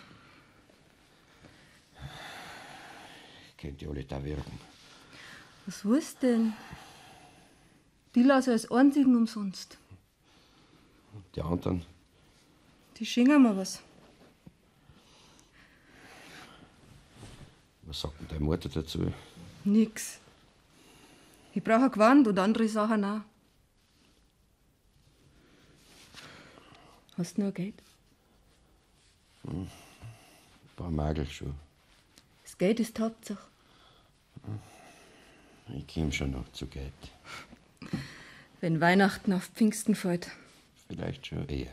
Könnt ihr alle da wirken. Was willst denn? Die lassen als einzigen umsonst. Die anderen? Die schenken mir was. Was sagt denn deine Mutter dazu? Nix. Ich brauche ein Gewand und andere Sachen auch. Hast du noch Geld? Ein paar Magel schon. Das Geld ist die Hauptsache. Ich komm schon noch zu Geld. Wenn Weihnachten auf Pfingsten fällt. Vielleicht schon eher.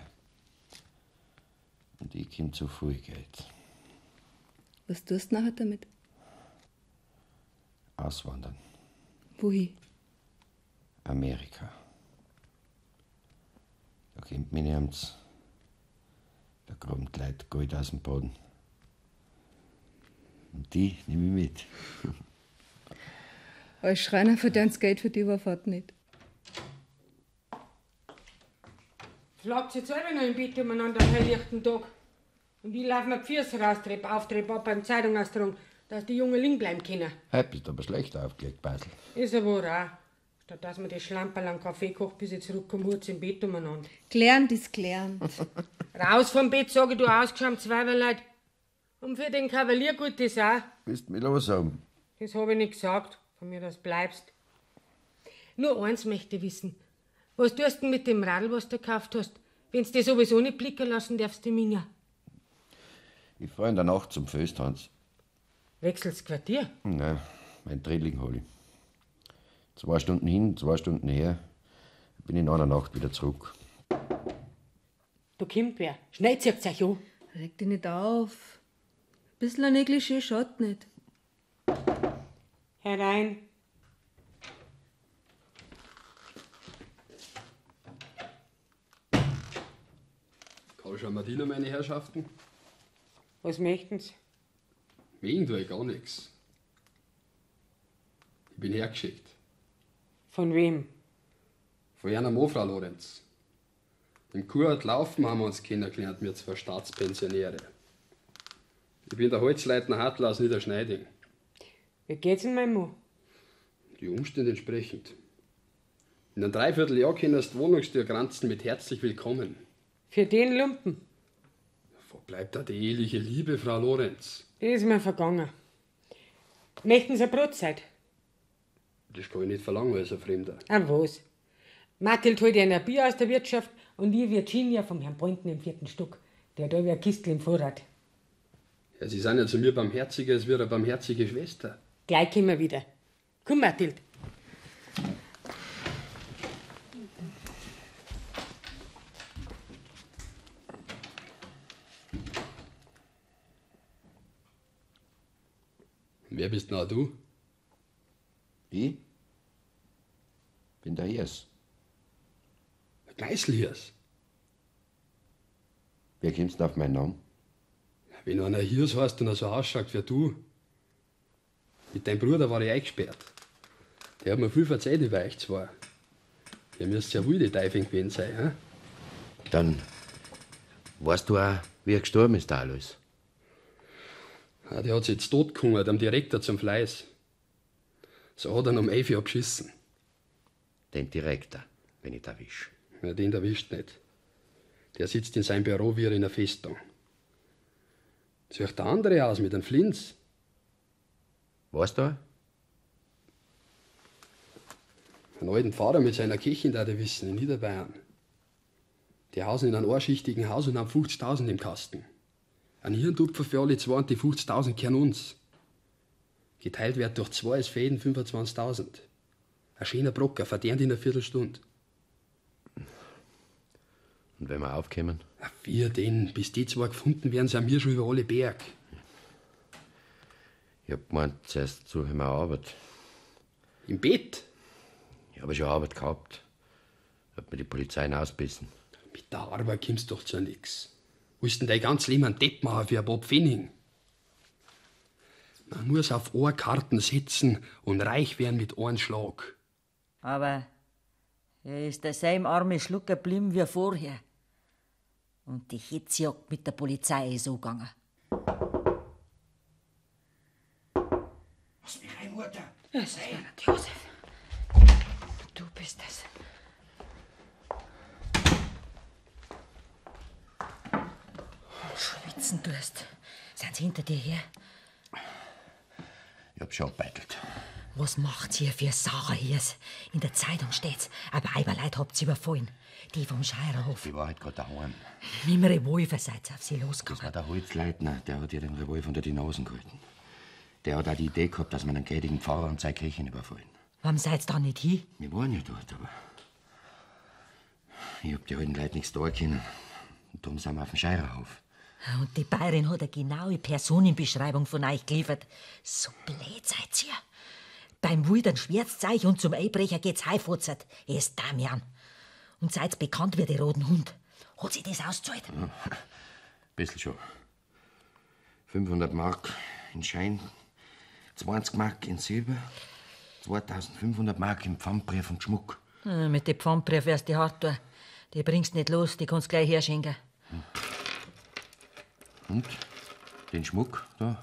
Und ich komm zu viel Geld. Was tust du nachher damit? Auswandern. Wohin? Amerika. Da kommt mir nichts. Da graben die Leute Gold aus dem Boden. Und die nehme ich mit. Als Schreiner verdienst Geld für die Überfahrt nicht. Schlagt sich selber noch im Bett umeinander am helllichten Tag. Und ich laufe mir die Füße raus, trepp auf, trepp ab beim Zeitungaustragen, dass die Jungen liegen bleiben können. Heute bist du aber schlecht aufgelegt, Basel. Ist er wohl auch. Statt dass man die Schlamperl am Kaffee kocht, bis ich zurückkomme, hurt's im Bett umeinander. Gelernt ist gelernt. Raus vom Bett, sage ich, du ausgeschämtes Weiberleid. Und für den Kavalier gut ist auch. Willst du mich los haben? Das habe ich nicht gesagt, von mir, dass bleibst. Nur eins möchte ich wissen. Was tust du denn mit dem Radl, was du gekauft hast? Wenn's dir sowieso nicht blicken lassen darfst, die Minga. Ich fahr in der Nacht zum Fösttanz. Wechselst Quartier? Nein, mein Drilling hol ich. 2 Stunden hin, 2 Stunden her. Bin in einer Nacht wieder zurück. Da kommt wer. Schnell zieht's euch an. Reg dich nicht auf. Ein bisschen ein Negligé schaut nicht. Herein. Karl Schamardiner, meine Herrschaften. Was möchten's? Wegen tue ich gar nichts. Ich bin hergeschickt. Von wem? Von Jana Mofrau Lorenz. Im Kurort Laufen haben wir uns kennengelernt, wir 2 Staatspensionäre. Ich bin der Holzleitner Hartl aus Niederschneiding. Wie geht's in meinem Mann? Die Umstände entsprechend. In einem Dreivierteljahr können die Wohnungstür granzen mit herzlich willkommen. Für den Lumpen. Wo bleibt da die eheliche Liebe, Frau Lorenz? Die ist mir vergangen. Möchten Sie eine Brotzeit? Das kann ich nicht verlangen als ein Fremder. Ah, was? Mathilde holt Ihnen ein Bier aus der Wirtschaft und ich Virginia vom Herrn Boynton im 4. Stock. Der hat da wie ein Kistel im Vorrat. Ja, Sie sind ja zu mir barmherziger als wie eine barmherzige Schwester. Gleich kommen wir wieder. Komm, Mathilde. Wer bist denn auch du? Ich? Bin der Hirs. Der Kneißl-Hirs? Wer kommst denn auf meinen Namen? Wenn einer Hirs heißt und er so ausschaut wie du. Mit deinem Bruder war ich eingesperrt. Der hat mir viel verzeiht über euch zwei. Ihr müsst ja wohl die Teufel gewesen sein, hm? Dann weißt du auch, wie er gestorben ist, der Alois. Ja, der hat sich jetzt totgehungert, am Direktor zum Fleiß. So hat er ihn um 11 Uhr abgeschissen. Den Direktor, wenn ich erwisch. Ja, den erwischt nicht. Der sitzt in seinem Büro wie in einer Festung. Sucht der andere aus mit einem Flinz. Weißt du? Einen alten Pfarrer mit seiner Kirche, da der wissen, in Niederbayern. Die hausen in einem einschichtigen Haus und haben 50.000 im Kasten. Ein Hirntupfer für alle zwei und die 50.000 kehren uns. Geteilt wird durch 2 ist Fäden 25.000. Ein schöner Brocker, verdient in einer Viertelstunde. Und wenn wir aufkommen? Ja, wir denn? Bis die zwei gefunden werden, sind wir schon über alle Berg. Ich hab gemeint, zuerst suche ich mir Arbeit. Im Bett? Ich habe schon Arbeit gehabt. Hat mir die Polizei ausbissen. Mit der Arbeit kommst du doch zu nix. Willst denn dein ganzes Leben einen Depp machen für ein paar Pfennig? Man muss auf Ohrkarten setzen und reich werden mit einem Schlag. Aber er ist derselbe arme Schluck geblieben wie vorher. Und die Hitzjagd mit der Polizei ist so gegangen. Lass mich rein, Mutter. Das ist mir nicht Josef. Du bist es. Schwitzen tust. Sind sie hinter dir her? Ich hab schon gebeitelt. Was macht ihr für Sache hier? In der Zeitung steht's. Aber Eiberleid habt ihr überfallen. Die vom Scheirerhof. Die war halt gerade daheim. Mit dem Revolver seid ihr auf sie Das losgegangen. war der Holzleitner, der hat ihr den Revolver unter die Nasen gehalten. Der hat auch die Idee gehabt, dass man einen gnädigen Pfarrer und seine Kirchen überfallen. Warum seid's da nicht hin? Wir waren ja dort, aber ich hab die alten Leute nichts da können. Und darum sind wir auf dem Scheirerhof. Und die Bayerin hat eine genaue Personenbeschreibung von euch geliefert. So blöd seid ihr. Beim Wildern schwärzt euch und zum Einbrecher geht's heifutzert. Er ist Damian. Und seid bekannt wie der roten Hund. Hat sich das ausgezahlt? Ja, bisschen schon. 500 Mark in Schein, 20 Mark in Silber, 2500 Mark im Pfandbrief und Schmuck. Mit den Pfandbrief wirst du hart tun. Die bringst nicht los, die kannst gleich herschenken. Und den Schmuck da?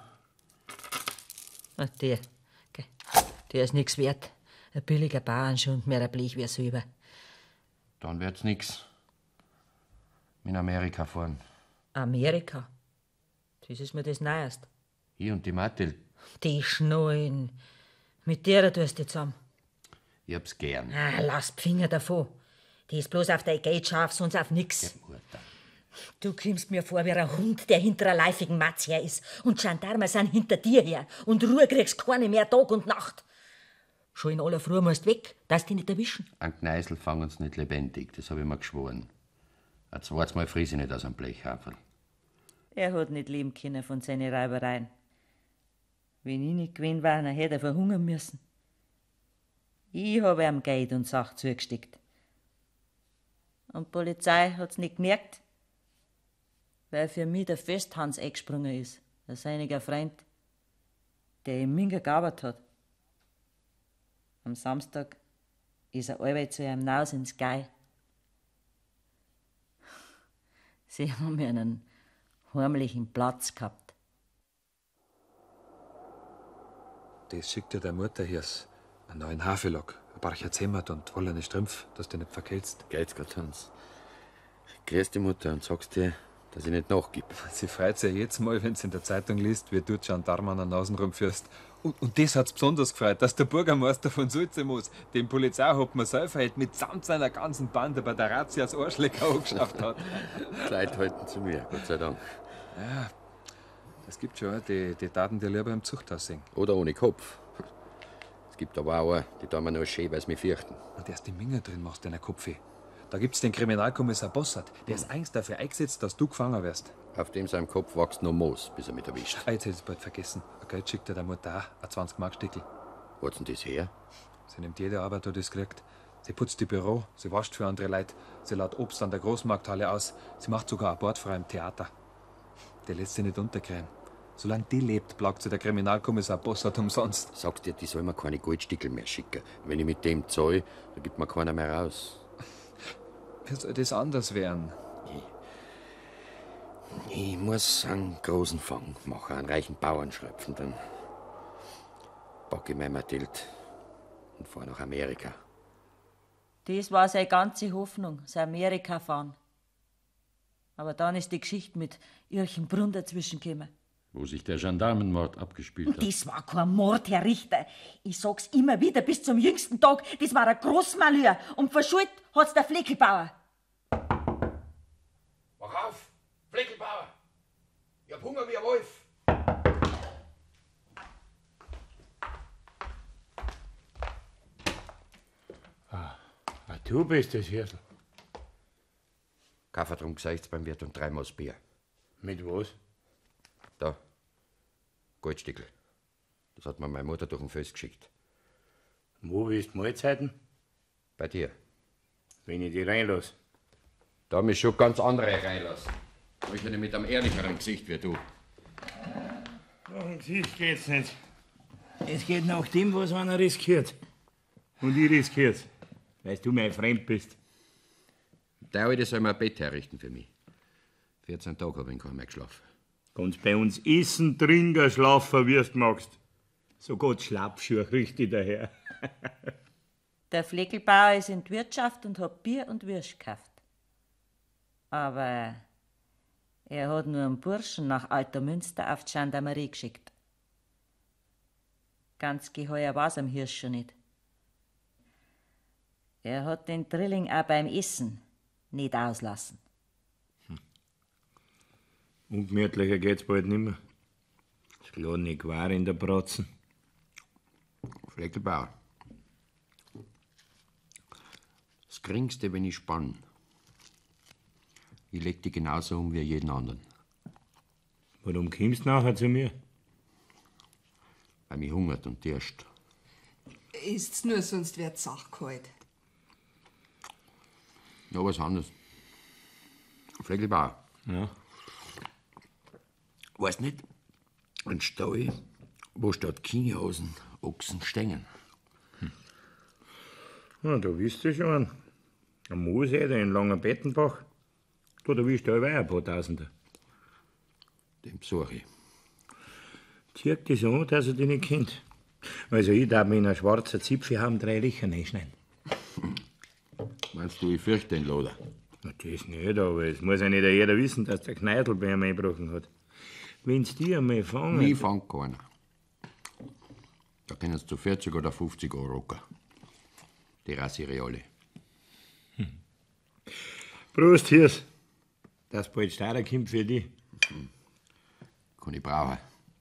Der ist nix wert. Ein billiger Bauernschund, mehr ein Blech wie Silber. Dann wird's nix. In Amerika fahren. Amerika? Das ist mir das Neueste. Ich und die Mathilde. Die Schnullen. Mit der tust du zusammen. Ich hab's gern. Ah, lass die Finger davon. Die ist bloß auf dein Geld scharf, sonst auf nix. Du kommst mir vor wie ein Hund, der hinter einer leifigen Matz her ist. Und Gendarmen sind hinter dir her. Und Ruhe kriegst keine mehr Tag und Nacht. Schon in aller Früh musst weg, dass die nicht erwischen. An Kneißl fangen sie nicht lebendig, das hab ich mir geschworen. Ein zweites Mal friss ich nicht aus einem Blechhaferl. Er hat nicht leben können von seinen Räubereien. Wenn ich nicht gewesen war, dann hätte er verhungern müssen. Ich habe ihm Geld und Sache zugesteckt. Und die Polizei hat's nicht gemerkt, weil für mich der Festhans eingesprungen ist, ein seiniger Freund, der in Minga gearbeitet hat. Am Samstag ist er allweil zu ihm hinaus ins Gei. Sie haben mir einen heimlichen Platz gehabt. Das schickt dir der Mutter hier einen neuen Haferlock, ein paar Zemmert und wollene Strümpf, dass du nicht verkältst. Geht's Gott, Hans. Grüß die Mutter und sagst dir, dass ich nicht nachgib. Sie freut sich ja jetzt mal, wenn sie in der Zeitung liest, wie du Gendarm an der Nase rumführst. Und das hat's besonders gefreut, dass der Bürgermeister von Sulzemos den Polizeihauptmann Seufeld mitsamt seiner ganzen Bande bei der Razzia als Arschlecker angeschafft hat. Die Leute halten zu mir, Gott sei Dank. Ja, es gibt schon, die taten dir lieber im Zuchthaus sehen. Oder ohne Kopf. Es gibt aber auch eine, die tun mir nur schön, weil sie mich fürchten. Und erst im Minger drin machst du deinen Kopf weh. Da gibt's den Kriminalkommissar Bossert. Der ist eigens dafür eingesetzt, dass du gefangen wirst. Auf dem seinem Kopf wächst noch Moos, bis er mich erwischt. Jetzt hätte ich es bald vergessen. Ein Geld schickt dir der Mutter auch, ein 20-Mark-Stickel. Wo's denn das her? Sie nimmt jede Arbeit, die das kriegt. Sie putzt die Büro, sie wascht für andere Leute, sie lädt Obst an der Großmarkthalle aus, sie macht sogar ein Bordfrau im Theater. Die lässt sich nicht unterkriegen. Solange die lebt, plagt sie der Kriminalkommissar Bossert umsonst. Sagst dir, die soll mir keine Goldstickel mehr schicken. Wenn ich mit dem zahle, dann gibt mir keiner mehr raus. Wie soll das anders werden? Ich muss einen großen Fang machen, einen reichen Bauern schröpfen, dann packe ich mein Mathilde und fahre nach Amerika. Das war seine ganze Hoffnung, sein Amerika fahren. Aber dann ist die Geschichte mit Irchenbrunn dazwischen gekommen. Wo sich der Gendarmenmord abgespielt hat. Das war kein Mord, Herr Richter. Ich sag's immer wieder bis zum jüngsten Tag. Das war ein Großmalheur. Und verschuldet hat's der Fleckelbauer. Wach auf, Fleckelbauer! Ich hab Hunger wie ein Wolf! Du bist das Hirtel. Kaffee drum Gesichts beim Wirt und 3 Maß Bier. Mit was? Da. Goldstickel. Das hat mir meine Mutter durch den Fels geschickt. Wo willst du Mahlzeiten? Bei dir. Wenn ich die reinlasse. Da mich schon ganz andere reinlassen. Ich nicht mit einem ehrlicheren Gesicht wie du. Nach dem Gesicht geht's nicht. Es geht nach dem, was einer riskiert. Und ich riskier's. Weil du mein Freund bist. Der Alte soll mir ein Bett herrichten für mich. 14 Tage habe ich kaum mehr geschlafen. Kannst bei uns essen, trinken, schlafen, wie du magst. So Gott Schlappschuhe richtig daher. Der Fleckelbauer ist in die Wirtschaft und hat Bier und Würst gekauft. Aber er hat nur einen Burschen nach Alter Münster auf die Gendarmerie geschickt. Ganz geheuer war's am Hirsch schon nicht. Er hat den Drilling auch beim Essen nicht auslassen. Ungemütlicher geht's bald nimmer. Das kleine Quar in der Bratzen. Fleckelbauer. Das Geringste, wenn ich spann. Ich leg dich genauso um wie jeden anderen. Warum kommst du nachher zu mir? Weil mich hungert und dürscht. Ist's nur, sonst wird's Sach kalt. Ja, was anderes. Fleckelbauer. Ja. Weißt nicht, ein Stall, wo statt Kienhosen Ochsen stängen. Ja, da wisst ihr schon. Am Mooseder in Langenbettenbach. Da wisst ihr ein paar Tausender. Den besuche ich. Zieht das an, dass er dich nicht kennt. Also ich darf mir in ein schwarzer Zipfel haben 3 Löcher reinschneiden. Meinst du, ich fürchte den Loder? Na, das nicht, aber es muss ja nicht jeder wissen, dass der Kneidl bei ihm eingebrochen hat. Wenn's die einmal fangen... Nie fängt keiner. Da können sie zu 40 oder 50 Euro rocken. Die rasiere ich alle. Prost, Hirs. Dass bald Steirer kommt für dich. Kann ich brauchen.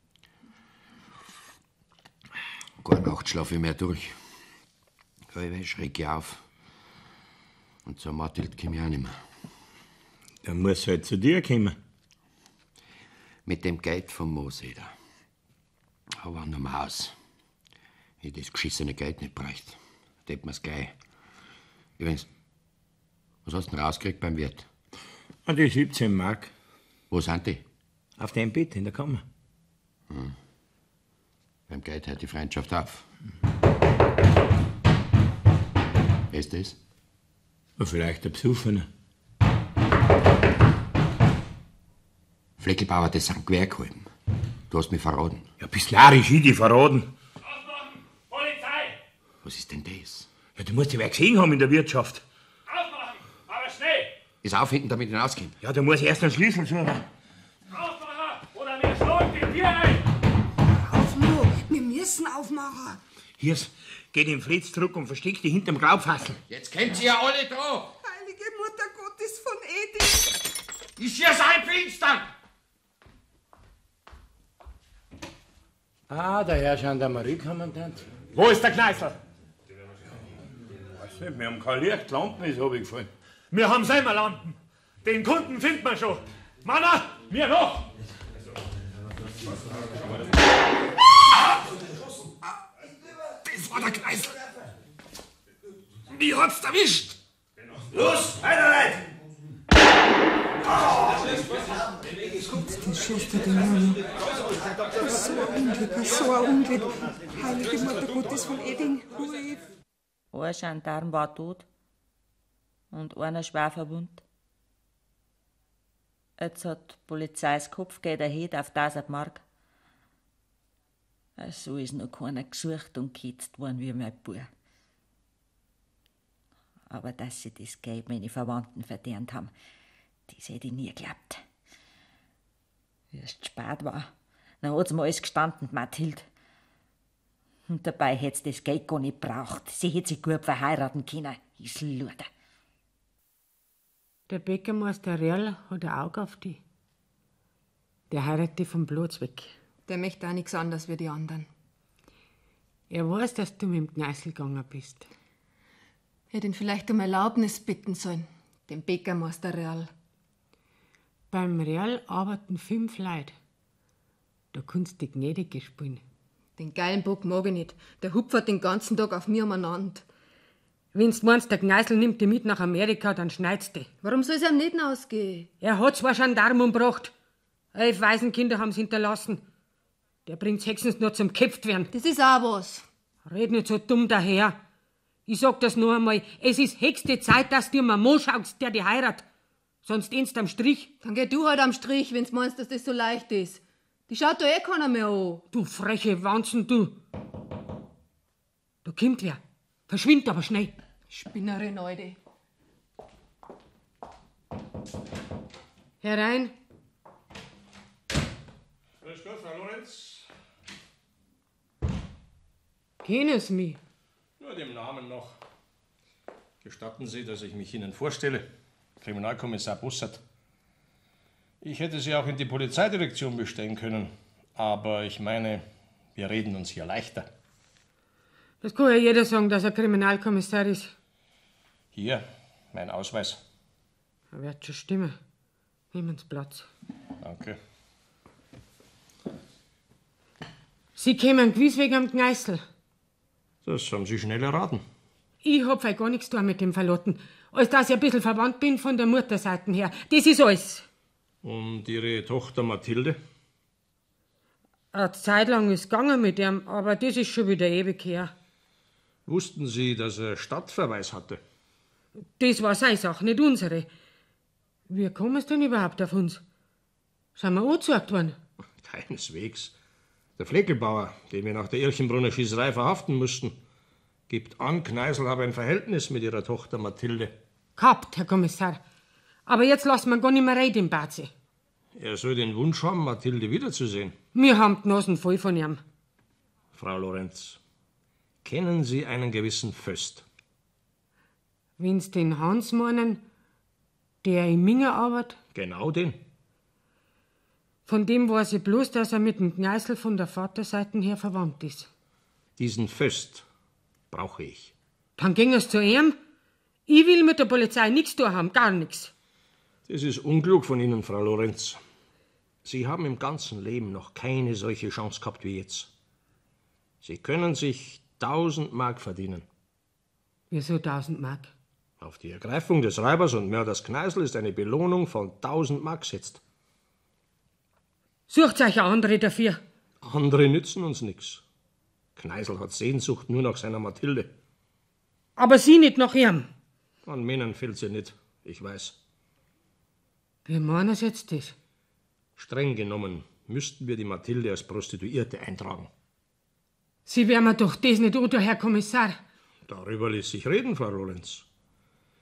Keine Nacht schlafe ich mehr durch. Allweil schreck ich auf. Und zur Mathilde komme ich auch nicht mehr. Dann muss halt zu dir kommen. Mit dem Geld vom Mooseder. Aber an einem Haus. Ich das geschissene Geld nicht bräuchte. Depp mir's gleich. Übrigens, was hast du denn rausgekriegt beim Wirt? Und die 17 Mark. Wo sind die? Auf deinem Bett in der Kammer. Beim Geld hört die Freundschaft auf. Wer ist das? Vielleicht der Besoffener. Fleckelbauer, das sind Gewehrkolben. Du hast mich verraten. Ja, bist narrisch, ich dich verraten. Polizei! Was ist denn das? Ja, du musst ja wer gesehen haben in der Wirtschaft. Aufmachen! Aber schnell! Ist aufhängen, damit ich rauskomme. Ja, da muss ich erst einen Schlüssel suchen. Aufmachen, oder wir schlagen die Tür ein! Auf nur, wir müssen aufmachen. Hier, geh den Fritz zurück und versteck dich hinterm Glaubfassel. Jetzt kommt sie ja alle da. Heilige Mutter Gottes von Eding. Ist hier sein Finstern! Ah, der Herr Gendarmeriekommandant. Wo ist der Kneißl? Weiß nicht, wir haben kein Licht. Lampen ist runtergefallen. Wir haben selber Lampen. Den Kunden findet man schon. Manna, wir noch! Das war der Kneißl. Wie hat's erwischt? Los, weiter, Leute! Die Schwester, die Mama. So ein Unglück. Heilige Mutter Gottes von Eding. Ein Gendarm war tot und einer schwer verwundet. Jetzt hat die Polizei das Kopfgeld erhöht auf 1000 Mark. So ist noch keiner gesucht und gehetzt worden wie mein Bub. Aber dass sie das Geld meine Verwandten verdient haben, das hätte ich nie geglaubt. Wie es zu spät war, dann hat's mir alles gestanden, Mathilde. Und dabei hätte sie das Geld gar nicht gebraucht. Sie hätte sich gut verheiraten können. Ich Luder. Der Bäckermeister Real hat ein Auge auf die. Der heiratet die vom Platz weg. Der möchte auch nichts anderes wie die anderen. Er weiß, dass du mit dem Kneißl gegangen bist. Hätte ihn vielleicht um Erlaubnis bitten sollen, dem Bäckermeister Real. Beim Real arbeiten 5 Leute. Da kannst du die Gnädige spielen. Den geilen Bock mag ich nicht. Der hupfert den ganzen Tag auf mir umeinander. Wenn's meinst, der Kneißl nimmt dich mit nach Amerika, dann schneid's dich. Warum soll es ihm nicht ausgehen? Er hat 2 Gendarmen umgebracht. 11 Waisenkinder haben's hinterlassen. Der bringt's höchstens nur zum Köpft werden. Das ist auch was. Red nicht so dumm daher. Ich sag das noch einmal. Es ist höchste Zeit, dass du mir Mann schaust, der die heirat. Sonst endst am Strich. Dann geh du halt am Strich, wenn's meinst, dass das so leicht ist. Die schaut da keiner mehr an. Du freche Wanzen, du. Da kommt wer. Verschwind aber schnell. Spinnerin, Alte. Herein. Grüß Gott, Frau Lorenz. Kennen Sie mich? Nur dem Namen noch. Gestatten Sie, dass ich mich Ihnen vorstelle. Kriminalkommissar Bussert. Ich hätte Sie auch in die Polizeidirektion bestellen können. Aber ich meine, wir reden uns hier leichter. Das kann ja jeder sagen, dass er Kriminalkommissar ist. Hier, mein Ausweis. Er wird schon stimmen. Nehmen Sie Platz. Danke. Sie kämen gewiss wegen am Kneißl. Das haben Sie schnell erraten. Ich hab halt gar nichts da mit dem Verlotten. Als dass ich ein bisschen verwandt bin von der Mutterseite her. Das ist alles. Und Ihre Tochter Mathilde? Eine Zeit lang ist gegangen mit ihm, aber das ist schon wieder ewig her. Wussten Sie, dass er Stadtverweis hatte? Das war seine Sache, nicht unsere. Wie kommen Sie denn überhaupt auf uns? Sind wir angezeigt worden? Keineswegs. Der Fleckelbauer, den wir nach der Irchenbrunner Schießerei verhaften mussten, gibt an, Kneißl habe ein Verhältnis mit ihrer Tochter Mathilde. Gehabt, Herr Kommissar. Aber jetzt lassen wir gar nicht mehr reden im Bazi. Er soll den Wunsch haben, Mathilde wiederzusehen. Wir haben die Nasen voll von ihm. Frau Lorenz, kennen Sie einen gewissen Föst? Wenn Sie den Hans meinen, der in Minge arbeitet? Genau den. Von dem weiß ich bloß, dass er mit dem Kneißl von der Vaterseite her verwandt ist. Diesen Föst brauche ich. Dann ging es zu ihm. Ich will mit der Polizei nichts tun haben, gar nichts. Das ist unklug von Ihnen, Frau Lorenz. Sie haben im ganzen Leben noch keine solche Chance gehabt wie jetzt. Sie können sich 1000 Mark verdienen. Wieso 1000 Mark? Auf die Ergreifung des Räubers und Mörders Kneißl ist eine Belohnung von 1000 Mark gesetzt. Sucht euch eine andere dafür. Andere nützen uns nichts. Kneißl hat Sehnsucht nur nach seiner Mathilde. Aber sie nicht nach ihm. An Männern fehlt sie nicht, ich weiß. Wie meinen Sie jetzt das? Streng genommen müssten wir die Mathilde als Prostituierte eintragen. Sie werden mir doch das nicht unter, Herr Kommissar. Darüber ließ sich reden, Frau Lorenz.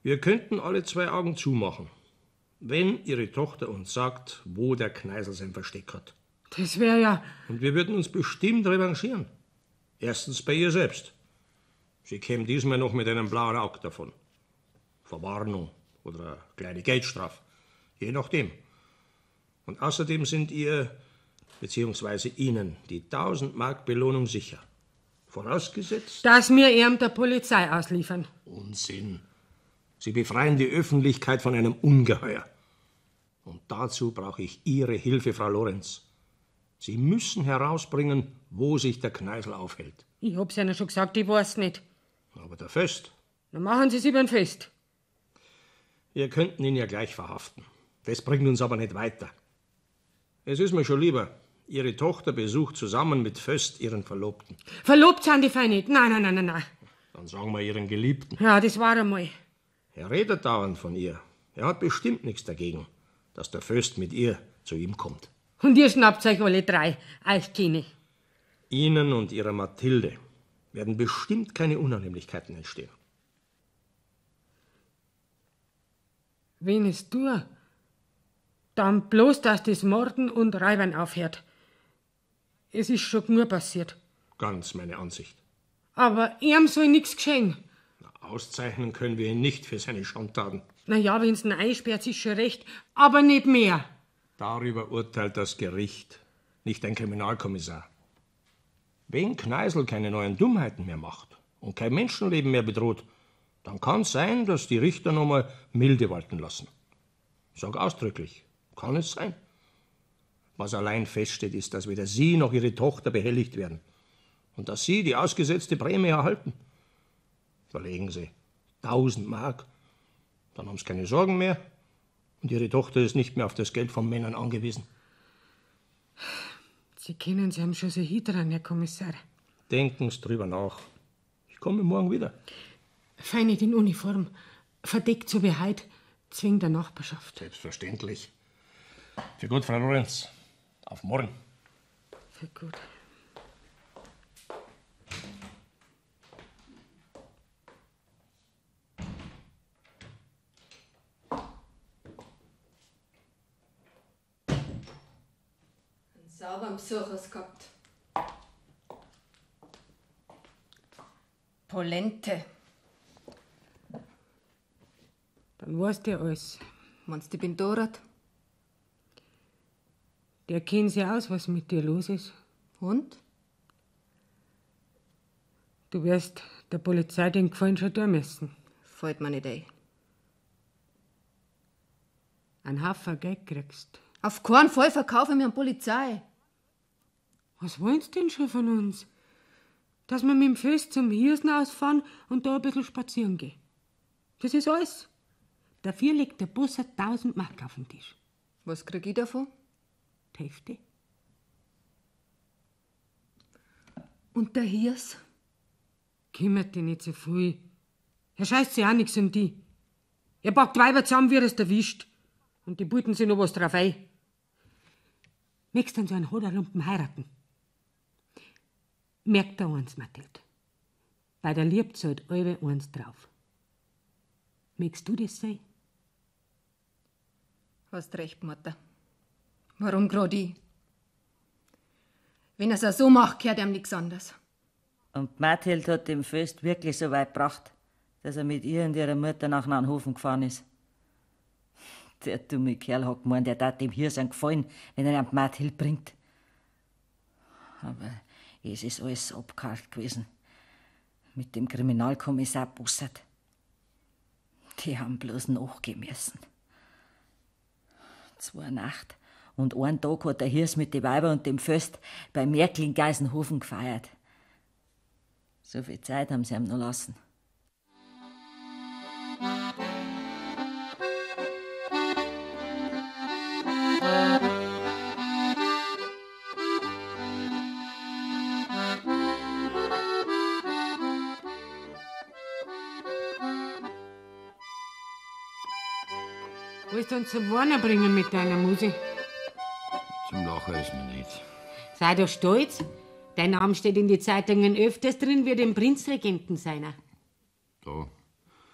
Wir könnten alle 2 Augen zumachen, wenn Ihre Tochter uns sagt, wo der Kneißl sein Versteck hat. Das wäre ja... Und wir würden uns bestimmt revanchieren. Erstens bei ihr selbst. Sie käme diesmal noch mit einem blauen Auge davon. Verwarnung oder eine kleine Geldstrafe. Je nachdem. Und außerdem sind ihr, beziehungsweise Ihnen, die 1000 Mark Belohnung sicher. Vorausgesetzt... Dass wir ihm der Polizei ausliefern. Unsinn. Sie befreien die Öffentlichkeit von einem Ungeheuer. Und dazu brauche ich Ihre Hilfe, Frau Lorenz. Sie müssen herausbringen, wo sich der Kneißl aufhält. Ich hab's Ihnen schon gesagt, ich weiß nicht. Aber der Föst? Dann machen Sie's übern Fest. Wir könnten ihn ja gleich verhaften. Das bringt uns aber nicht weiter. Es ist mir schon lieber, Ihre Tochter besucht zusammen mit Föst ihren Verlobten. Verlobt sind die fein nicht. Nein. Dann sagen wir Ihren Geliebten. Ja, das war einmal. Er redet dauernd von ihr. Er hat bestimmt nichts dagegen, dass der Föst mit ihr zu ihm kommt. Und ihr schnappt euch alle 3, euch Tine. Ihnen und Ihrer Mathilde werden bestimmt keine Unannehmlichkeiten entstehen. Wenn es tue, dann bloß, dass das Morden und Reibern aufhört. Es ist schon genug passiert. Ganz meine Ansicht. Aber ihm soll nichts geschehen. Auszeichnen können wir ihn nicht für seine Schandtaten. Na ja, wenn's ihn einsperrt, ist schon recht. Aber nicht mehr. Darüber urteilt das Gericht, nicht ein Kriminalkommissar. Wenn Kneißl keine neuen Dummheiten mehr macht und kein Menschenleben mehr bedroht, dann kann es sein, dass die Richter noch mal milde walten lassen. Ich sag ausdrücklich, kann es sein. Was allein feststeht, ist, dass weder Sie noch Ihre Tochter behelligt werden und dass Sie die ausgesetzte Prämie erhalten. Überlegen Sie, 1000 Mark, dann haben Sie keine Sorgen mehr und Ihre Tochter ist nicht mehr auf das Geld von Männern angewiesen. Sie kennen Sie haben schon so dran, Herr Kommissar. Denken Sie drüber nach. Ich komme morgen wieder. Fein nicht in Uniform, verdeckt so wie heute, zwingend der Nachbarschaft. Selbstverständlich. Für gut, Frau Lorenz. Auf morgen. Für gut. Einen sauberen Besuch hast du gehabt. Polente. Dann weißt du ja alles. Meinst du, ich bin Dorat? Der kennt sich aus, was mit dir los ist. Und? Du wirst der Polizei den Gefallen schon tun müssen. Fällt mir nicht ein. Ein Haufen Geld kriegst. Auf keinen Fall verkaufe ich mir an Polizei. Was wollen Sie denn schon von uns? Dass wir mit dem Föst zum Hirsen ausfahren und da ein bisschen spazieren gehen. Das ist alles. Dafür legt der Busser 1000 Mark auf den Tisch. Was krieg ich davon? Die Hälfte. Und der Hirs? Kümmert dich nicht so viel. Er scheißt sich auch nichts um die. Er packt Weiber zusammen, wie er es erwischt. Und die buten sich noch was drauf ein. Möchtest du dann so einen Hoderlumpen heiraten? Merkt da eins, Mathilde. Bei der Liebe zahlt alle eins drauf. Möchtest du das sein? Hast recht, Mutter. Warum grad ich? Wenn er's auch so macht, gehört ihm nichts anderes. Und Mathilde hat den Föst wirklich so weit gebracht, dass er mit ihr und ihrer Mutter nach Naunhofen gefahren ist. Der dumme Kerl hat gemeint, der tat dem Hirsch gefallen, wenn er ihn die Mathilde bringt. Aber es ist alles abgehakt gewesen. Mit dem Kriminalkommissar Bussert. Die haben bloß nachgehen müssen. 2 Nacht und einen Tag hat der Hirsch mit den Weibern und dem Föst bei Merkel in Geisenhofen gefeiert. So viel Zeit haben sie ihm noch lassen. Willst du uns zum Warner bringen mit deiner Musik? Zum Lachen ist mir nicht. Sei doch stolz. Dein Name steht in die Zeitungen öfters drin wie dem Prinzregenten seiner. Da.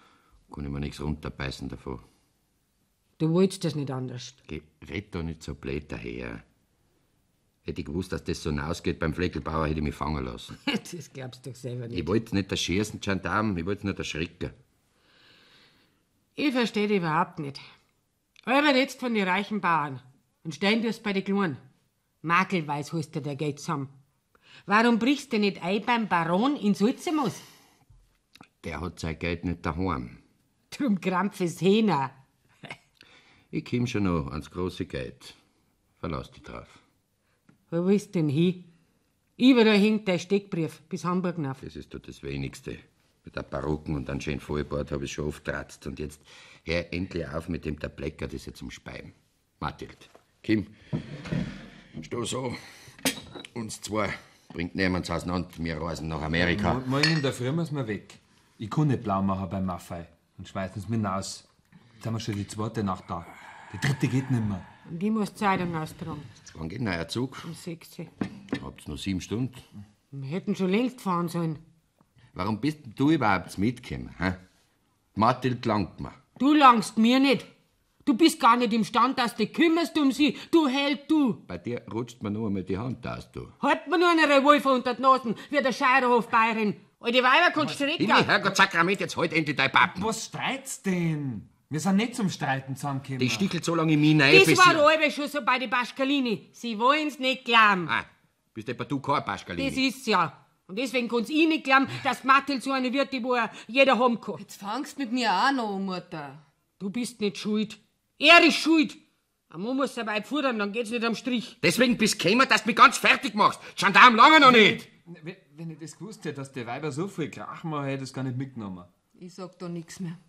Kann ich mir nichts runterbeißen davon. Du wolltest das nicht anders. Geh, red doch nicht so blöd daher. Hätte ich gewusst, dass das so hinausgeht beim Fleckelbauer, hätte ich mich fangen lassen. Das glaubst du doch selber nicht. Ich wollte nicht erschießen, Gendarm, ich wollte nicht erschrecken. Ich verstehe dich überhaupt nicht. Aber jetzt von den reichen Bauern und stellen du es bei den Kleinen. Makelweis holst du der Geld zusammen. Warum brichst du nicht ein beim Baron in Sulzemus? Der hat sein Geld nicht daheim. Drum krampf es Hähner. Ich komm schon noch ans große Geld. Verlass dich drauf. Wo willst du denn hin? Überall hängt dein Steckbrief bis Hamburg hinauf. Das ist doch das Wenigste. Mit der Perücken und einem schönen Vollbart habe ich schon oft geratzt. Und jetzt hör endlich auf mit dem Tablecker, das ist ja zum Speiben. Mathild, Kim, steh so. Uns zwei bringt niemand auseinander. Wir reisen nach Amerika. Morgen in der Früh müssen wir weg. Ich kann nicht blau machen beim Maffei. Und schmeißen uns mit hinaus. Jetzt haben wir schon die zweite Nacht da. Die dritte geht nicht mehr. Und ich muss Zeitung austragen. Wann geht denn euer Zug? Um 6 Uhr. Habt's noch 7 Stunden? Wir hätten schon längst fahren sollen. Warum bist denn du überhaupt mitgekommen? Hä? Mathild langt mir. Du langst mir nicht. Du bist gar nicht imstand, dass du dich kümmerst um sie. Du Held, du. Bei dir rutscht mir nur einmal die Hand aus, du. Halt mir nur eine Revolver unter die Nasen, wie der Scheierhof-Bayerin. Alte Weiber kannst strecken. Himmel, Herrgott, Sakrament, jetzt halt endlich dein Pappen. Was streit's denn? Wir sind nicht zum Streiten zusammengekommen. Die stichelt so lange in mich rein, Das bis war sie... alle schon so bei den Pascalini. Sie wollen's nicht glauben. Ah, bist etwa du kein Pascalini? Das ist's ja. Und deswegen kann's ich nicht glauben, dass Mathild so eine wird, die wo jeder haben kann. Jetzt fangst mit mir auch noch, Mutter. Du bist nicht schuld. Er ist schuld. Ein Mann muss sein Weib fordern, dann geht's nicht am Strich. Deswegen bist du gekommen, dass du mich ganz fertig machst. Gendarm lange noch nicht. Wenn ich das gewusst hätte, dass die Weiber so viel Krach machen, hätte ich das gar nicht mitgenommen. Ich sag da nichts mehr.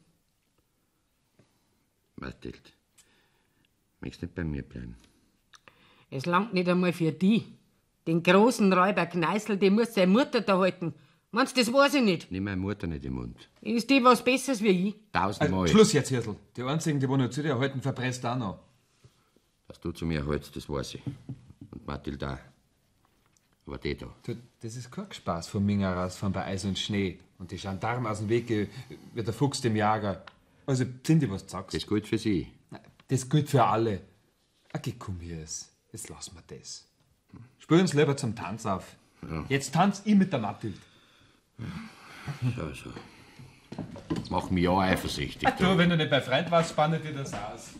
Mathild, möchtest nicht bei mir bleiben? Es langt nicht einmal für die. Den großen Räuber Kneißl, den muss seine Mutter da halten. Meinst du, das weiß ich nicht? Nimm meine Mutter nicht im Mund. Ist die was Besseres wie ich? 1000-mal. Schluss jetzt, Hirsel. Die einzigen, die noch zu dir halten, verpresst auch noch. Dass du zu mir hältst, das weiß ich. Und Mathild auch. Aber die da. Du, das ist kein Spaß vom Minger rausfahren bei Eis und Schnee. Und die Gendarmen aus dem Weg gehen, wie der Fuchs dem Jager. Also, sind die was du sagst? Das gilt für sie. Das gilt für alle. Okay, komm hier, jetzt lassen wir das. Spiel uns lieber zum Tanz auf. Ja. Jetzt tanz ich mit der Mathild. So. Mach mich auch eifersüchtig. Du, wenn du nicht bei Freund warst, spanne dir das aus.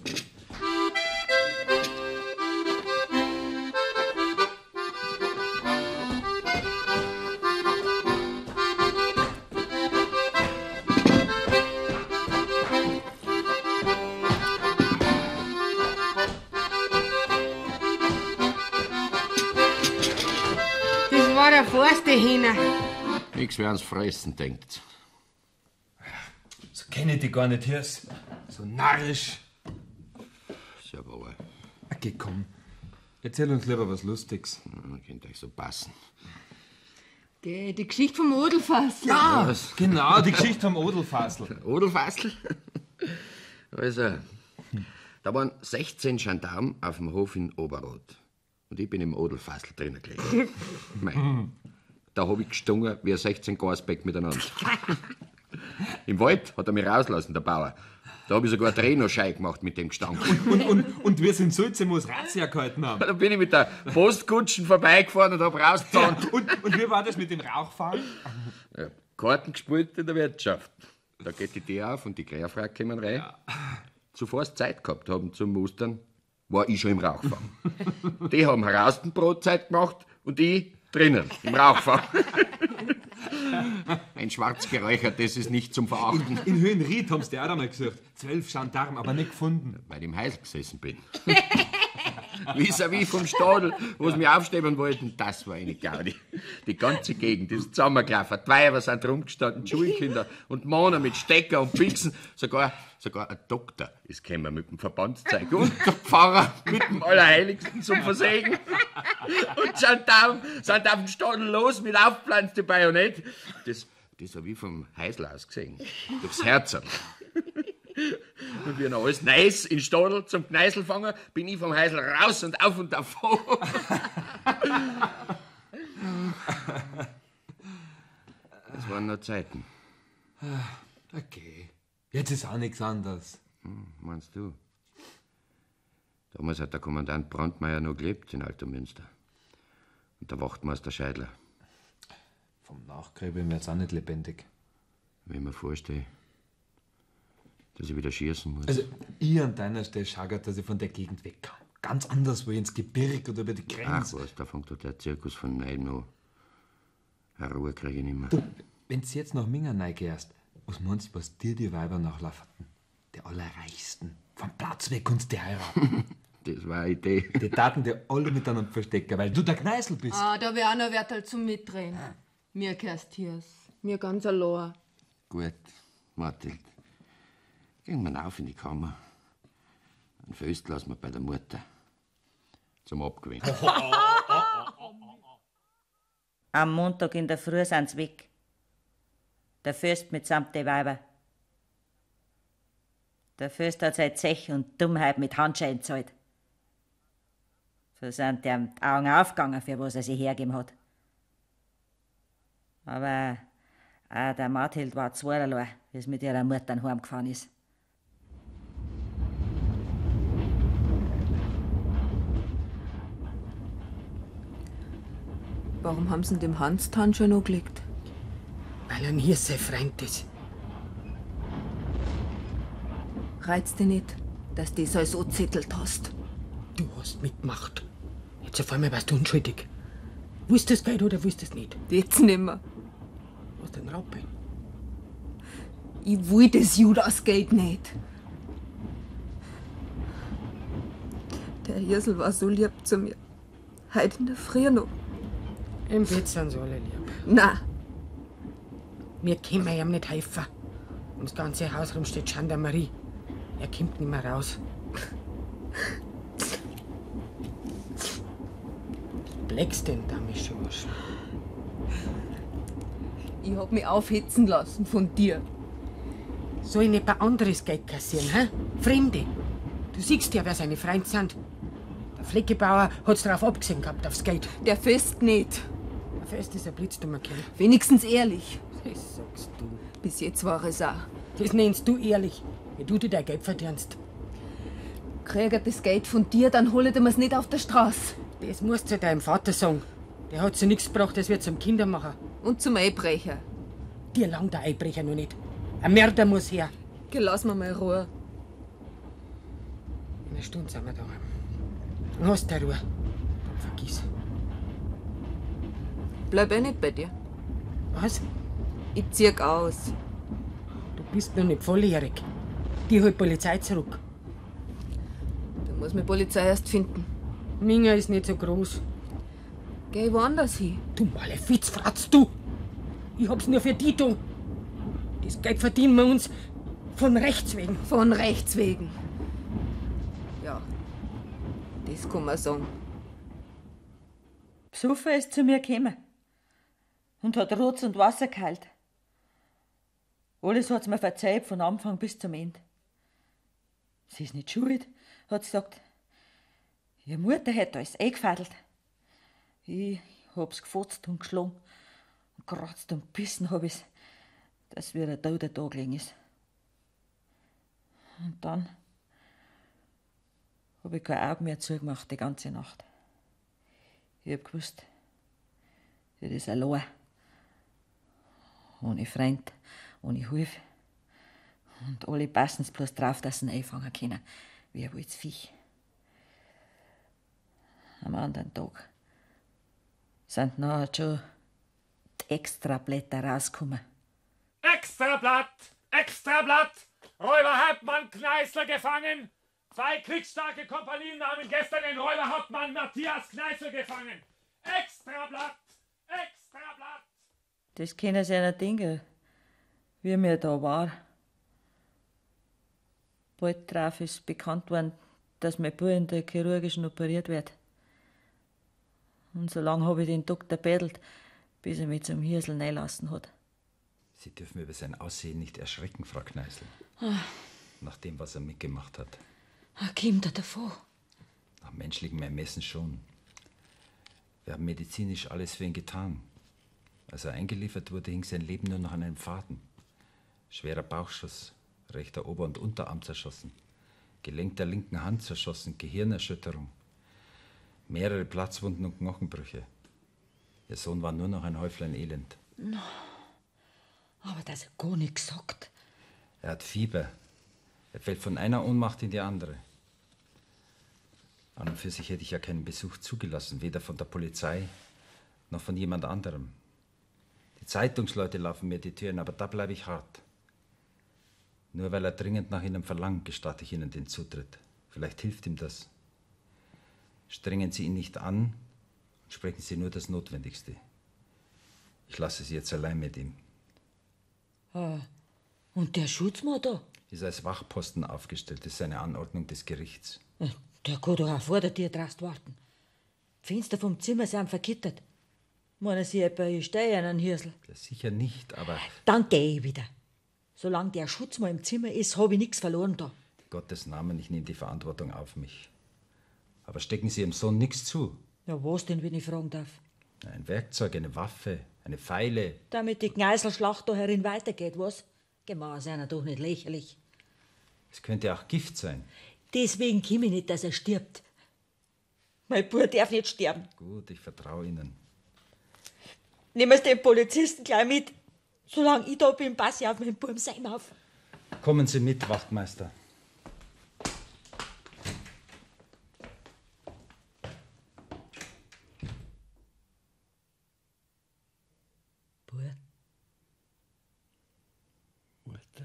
Das war der Forste Hähner. Nix werden's fressen, denkt. So kenn ich dich gar nicht, Hirs. So narrisch. Ist ja wahr. Okay, komm. Erzähl uns lieber was Lustiges. Könnt euch so passen. Die Geschichte vom Odelfassel. Ja, Was? genau, die Geschichte vom Odelfassel. Odelfassel? Also, da waren 16 Gendarmen auf dem Hof in Oberrot. Und ich bin im Odelfassel drinnen gelegen. Mei, da hab ich gestungen wie 16 Gasbeck miteinander. Im Wald hat er mich rauslassen, der Bauer. Da hab ich sogar Drehnoschei gemacht mit dem Gestank. Und wir sind Sulzemus Razzia gehalten haben. Da bin ich mit der Postkutschen vorbeigefahren und hab rausgezahnt. Und wie war das mit dem Rauchfahren? Ja, Karten gespielt in der Wirtschaft. Da geht die Tür auf und die Kräherfrau kommen rein. Ja. Zuvor sie Zeit gehabt haben zum Mustern, war ich schon im Rauchfang. Die haben Raustenbrotzeit gemacht und ich drinnen im Rauchfang. Ein schwarz geräuchertes ist nicht zum Verachten. In Höhenried haben sie die auch einmal gesucht. 12 Gendarmen, aber nicht gefunden. Weil ich im Heisel gesessen bin. Vis-à-vis vom Stadel, wo sie mich aufsteben wollten, das war eine Gaudi. Die ganze Gegend ist zusammengelaufen. Die Weiber sind rumgestanden, die Schulkinder und Männer mit Stecker und Pixen. Sogar ein Doktor ist gekommen mit dem Verbandszeug und der Pfarrer mit dem Allerheiligsten zum Versegen. Und Gendarmen sind auf dem Stadel los mit aufgepflanztem Bajonett. Das habe ich vom Heisel aus gesehen. Durchs Herz. Und wie noch alles Neues in Stadel zum Kneißl fangen, bin ich vom Heisel raus und auf und davon. Das waren noch Zeiten. Okay. Jetzt ist auch nichts anderes. Meinst du? Damals hat der Kommandant Brandmeier noch gelebt in Altomünster. Und der Wachtmeister Scheidler. Vom Nachgräben wird's auch nicht lebendig. Wenn ich mir vorstelle, dass ich wieder schießen muss. Also, ich an deiner Stelle schaue, dass ich von der Gegend wegkomme. Ganz anders, wo ich ins Gebirge oder über die Grenze. Ach was, da fängt doch der Zirkus von Neid noch. Eine Ruhe kriege ich nicht mehr. Du, wenn du jetzt nach Minga reingehst, was meinst du, was dir die Weiber nachlaufen? Die Allerreichsten. Vom Platz weg uns die heiraten. Das war eine Idee. Die taten dir alle miteinander verstecken, weil du der Kneißl bist. Da wär auch noch Wertel zum Mitdrehen. Mir gehörst hier's. Mir ganz allein. Gut, Marthild. Gehen wir auf in die Kammer. Ein Fest lassen wir bei der Mutter. Zum Abgewinnen. Am Montag in der Früh sind sie weg. Der Fürst mitsamt den Weiber. Der Fürst hat seine Zeche und Dummheit mit Handschein gezahlt. So sind ihm die Augen aufgegangen, für was er sich hergegeben hat. Aber auch der Marthild war zweierlei, wie es mit ihrer Mutter heimgefahren ist. Warum haben sie dem Hans die Handschuhe noch gelegt? Weil er nie sein Freund ist. Reizt dich nicht, dass du das alles angezettelt hast. Du hast mitgemacht. Jetzt auf einmal warst du unschuldig. Willst du das Geld oder willst du es nicht? Jetzt nimmer. Was denn, Raupe? Ich will das Judas-Geld nicht. Der Hirsel war so lieb zu mir. Heute in der Früh noch. Im Bett sind sie alle lieb. Nein. Wir können ihm nicht helfen. Ums ganze Haus rum steht Gendarmerie. Er kommt nicht mehr raus. Bleckst denn da, Mischursch? Ich hab mich aufhetzen lassen von dir. Soll ich nicht ein anderes Geld kassieren, hä? Fremde. Du siehst ja, wer seine Freunde sind. Der Fleckebauer hat's drauf abgesehen gehabt, aufs Geld. Der Fest nicht. Der Fest ist ein blitzdummer Kerl. Wenigstens ehrlich. Das sagst du. Bis jetzt war es auch. Das nennst du ehrlich, wie du dir dein Geld verdienst. Krieg ich das Geld von dir, dann hol ich mir's nicht auf der Straße. Das musst du deinem Vater sagen. Der hat so nichts gebracht, das wird zum Kindermacher. Und zum Einbrecher. Dir langt der Einbrecher noch nicht. Ein Mörder muss her. Geh, lass mir mal Ruhe. In einer Stunde sind wir daheim. Dann hast du Ruhe. Dann vergiss. Bleib eh nicht bei dir. Was? Ich zieh aus. Du bist noch nicht volljährig. Die holt Polizei zurück. Da muss mir Polizei erst finden. Minga ist nicht so groß. Geh woanders hin. Du Malefiz, fratz du! Ich hab's nur für die tun. Das Geld verdienen wir uns von Rechts wegen. Von Rechts wegen. Ja, das kann man sagen. Besoffen ist zu mir gekommen und hat Rotz und Wasser geheult. Alles hat's mir verzeiht, von Anfang bis zum Ende. Sie ist nicht schuld, hat sie gesagt. Ihre Mutter hat alles eingefädelt. Ich hab's gefotzt und geschlagen. Und geratzt und bissen hab ich's, dass wie der Tote da gelegen ist. Und dann hab ich kein Auge mehr zugemacht die ganze Nacht. Ich hab gewusst, das ist allein. Ohne Freund, ohne Hilfe. Und alle passen's bloß drauf, dass sie ihn einfangen können, wie ein wildes Viech. Am anderen Tag sind nachher schon die Extrablätter rausgekommen. Extrablatt! Extrablatt! Räuberhauptmann Kneißler gefangen! 2 kriegsstarke Kompanien haben gestern den Räuberhauptmann Matthias Kneißler gefangen! Extrablatt! Extrablatt! Das können sie ja nicht denken, wie mir da war. Bald drauf ist bekannt worden, dass mein Bub in der chirurgischen operiert wird. Und so lange habe ich den Doktor bettelt, bis er mich zum Hirsel reinlassen hat. Sie dürfen über sein Aussehen nicht erschrecken, Frau Kneißl. Nach dem, was er mitgemacht hat. Kommt er davon? Nach menschlichem Ermessen schon. Wir haben medizinisch alles für ihn getan. Als er eingeliefert wurde, hing sein Leben nur noch an einem Faden. Schwerer Bauchschuss, Rechter Ober- und Unterarm zerschossen. Gelenk der linken Hand zerschossen, Gehirnerschütterung. Mehrere Platzwunden und Knochenbrüche. Ihr Sohn war nur noch ein Häuflein Elend. No. Aber dass er gar nichts sagt. Er hat Fieber. Er fällt von einer Ohnmacht in die andere. An und für sich hätte ich ja keinen Besuch zugelassen, weder von der Polizei noch von jemand anderem. Die Zeitungsleute laufen mir die Türen, aber da bleibe ich hart. Nur weil er dringend nach Ihnen verlangt, gestatte ich Ihnen den Zutritt. Vielleicht hilft ihm das. Strengen Sie ihn nicht an und sprechen Sie nur das Notwendigste. Ich lasse Sie jetzt allein mit ihm. Ah, und der Schutzmann da? Ist als Wachposten aufgestellt. Das ist eine Anordnung des Gerichts. Der kann doch auch vor der Tür draußen warten. Die Fenster vom Zimmer sind vergittert. Meinen Sie etwa, ich stehe einen Hirsel? Ja, sicher nicht, aber... Dann gehe ich wieder. Solange der Schutzmann im Zimmer ist, habe ich nichts verloren da. In Gottes Namen, ich nehme die Verantwortung auf mich. Aber stecken Sie Ihrem Sohn nichts zu. Ja, was denn, wenn ich fragen darf? Ein Werkzeug, eine Waffe, eine Feile. Damit die Gneiselschlacht da herin weitergeht, was? Gemau seiner doch nicht lächerlich. Es könnte auch Gift sein. Deswegen komme ich nicht, dass er stirbt. Mein Bub darf nicht sterben. Gut, ich vertraue Ihnen. Nehmen Sie den Polizisten gleich mit. Solange ich da bin, passe ich auf meinen Buben Seim auf. Kommen Sie mit, Wachtmeister. Bub. Mutter?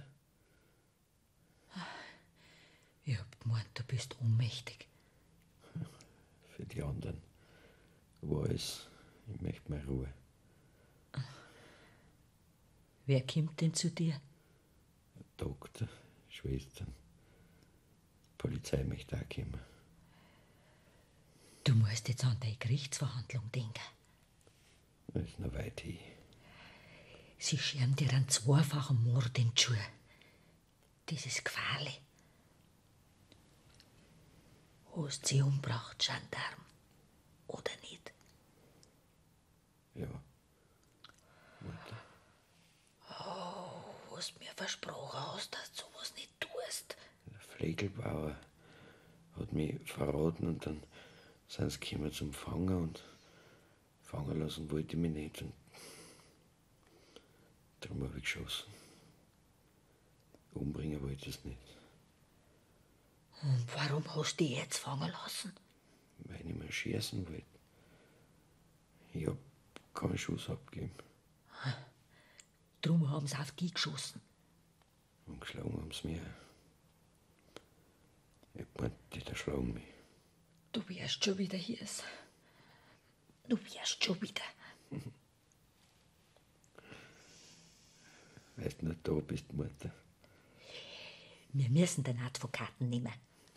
Ich hab gemeint, du bist ohnmächtig. Für die anderen war es, ich möchte mal Ruhe. Wer kommt denn zu dir? Doktor, Schwestern, Polizei möchte auch kommen. Du musst jetzt an deine Gerichtsverhandlung denken. Das ist noch weit hin. Sie scheren dir einen zweifachen Mord in die Schuhe. Das ist gefährlich. Hast sie umgebracht, Gendarm? Oder nicht? Ja. Mutter. Oh, was mir versprochen hast, dass du sowas nicht tust. Der Flegelbauer hat mich verraten und dann sind sie gekommen zum Fangen und fangen lassen wollte ich mich nicht. Und darum habe ich geschossen. Umbringen wollte ich es nicht. Und warum hast du dich jetzt fangen lassen? Weil ich mal schießen wollte. Ich hab keinen Schuss abgegeben. Drum haben sie auf dich geschossen. Und geschlagen haben sie mich auch. Ich hab gemeint, die erschlagen mich. Du wirst schon wieder hier. Du wirst schon wieder. Weißt du, da bist, Mutter. Wir müssen den Advokaten nehmen.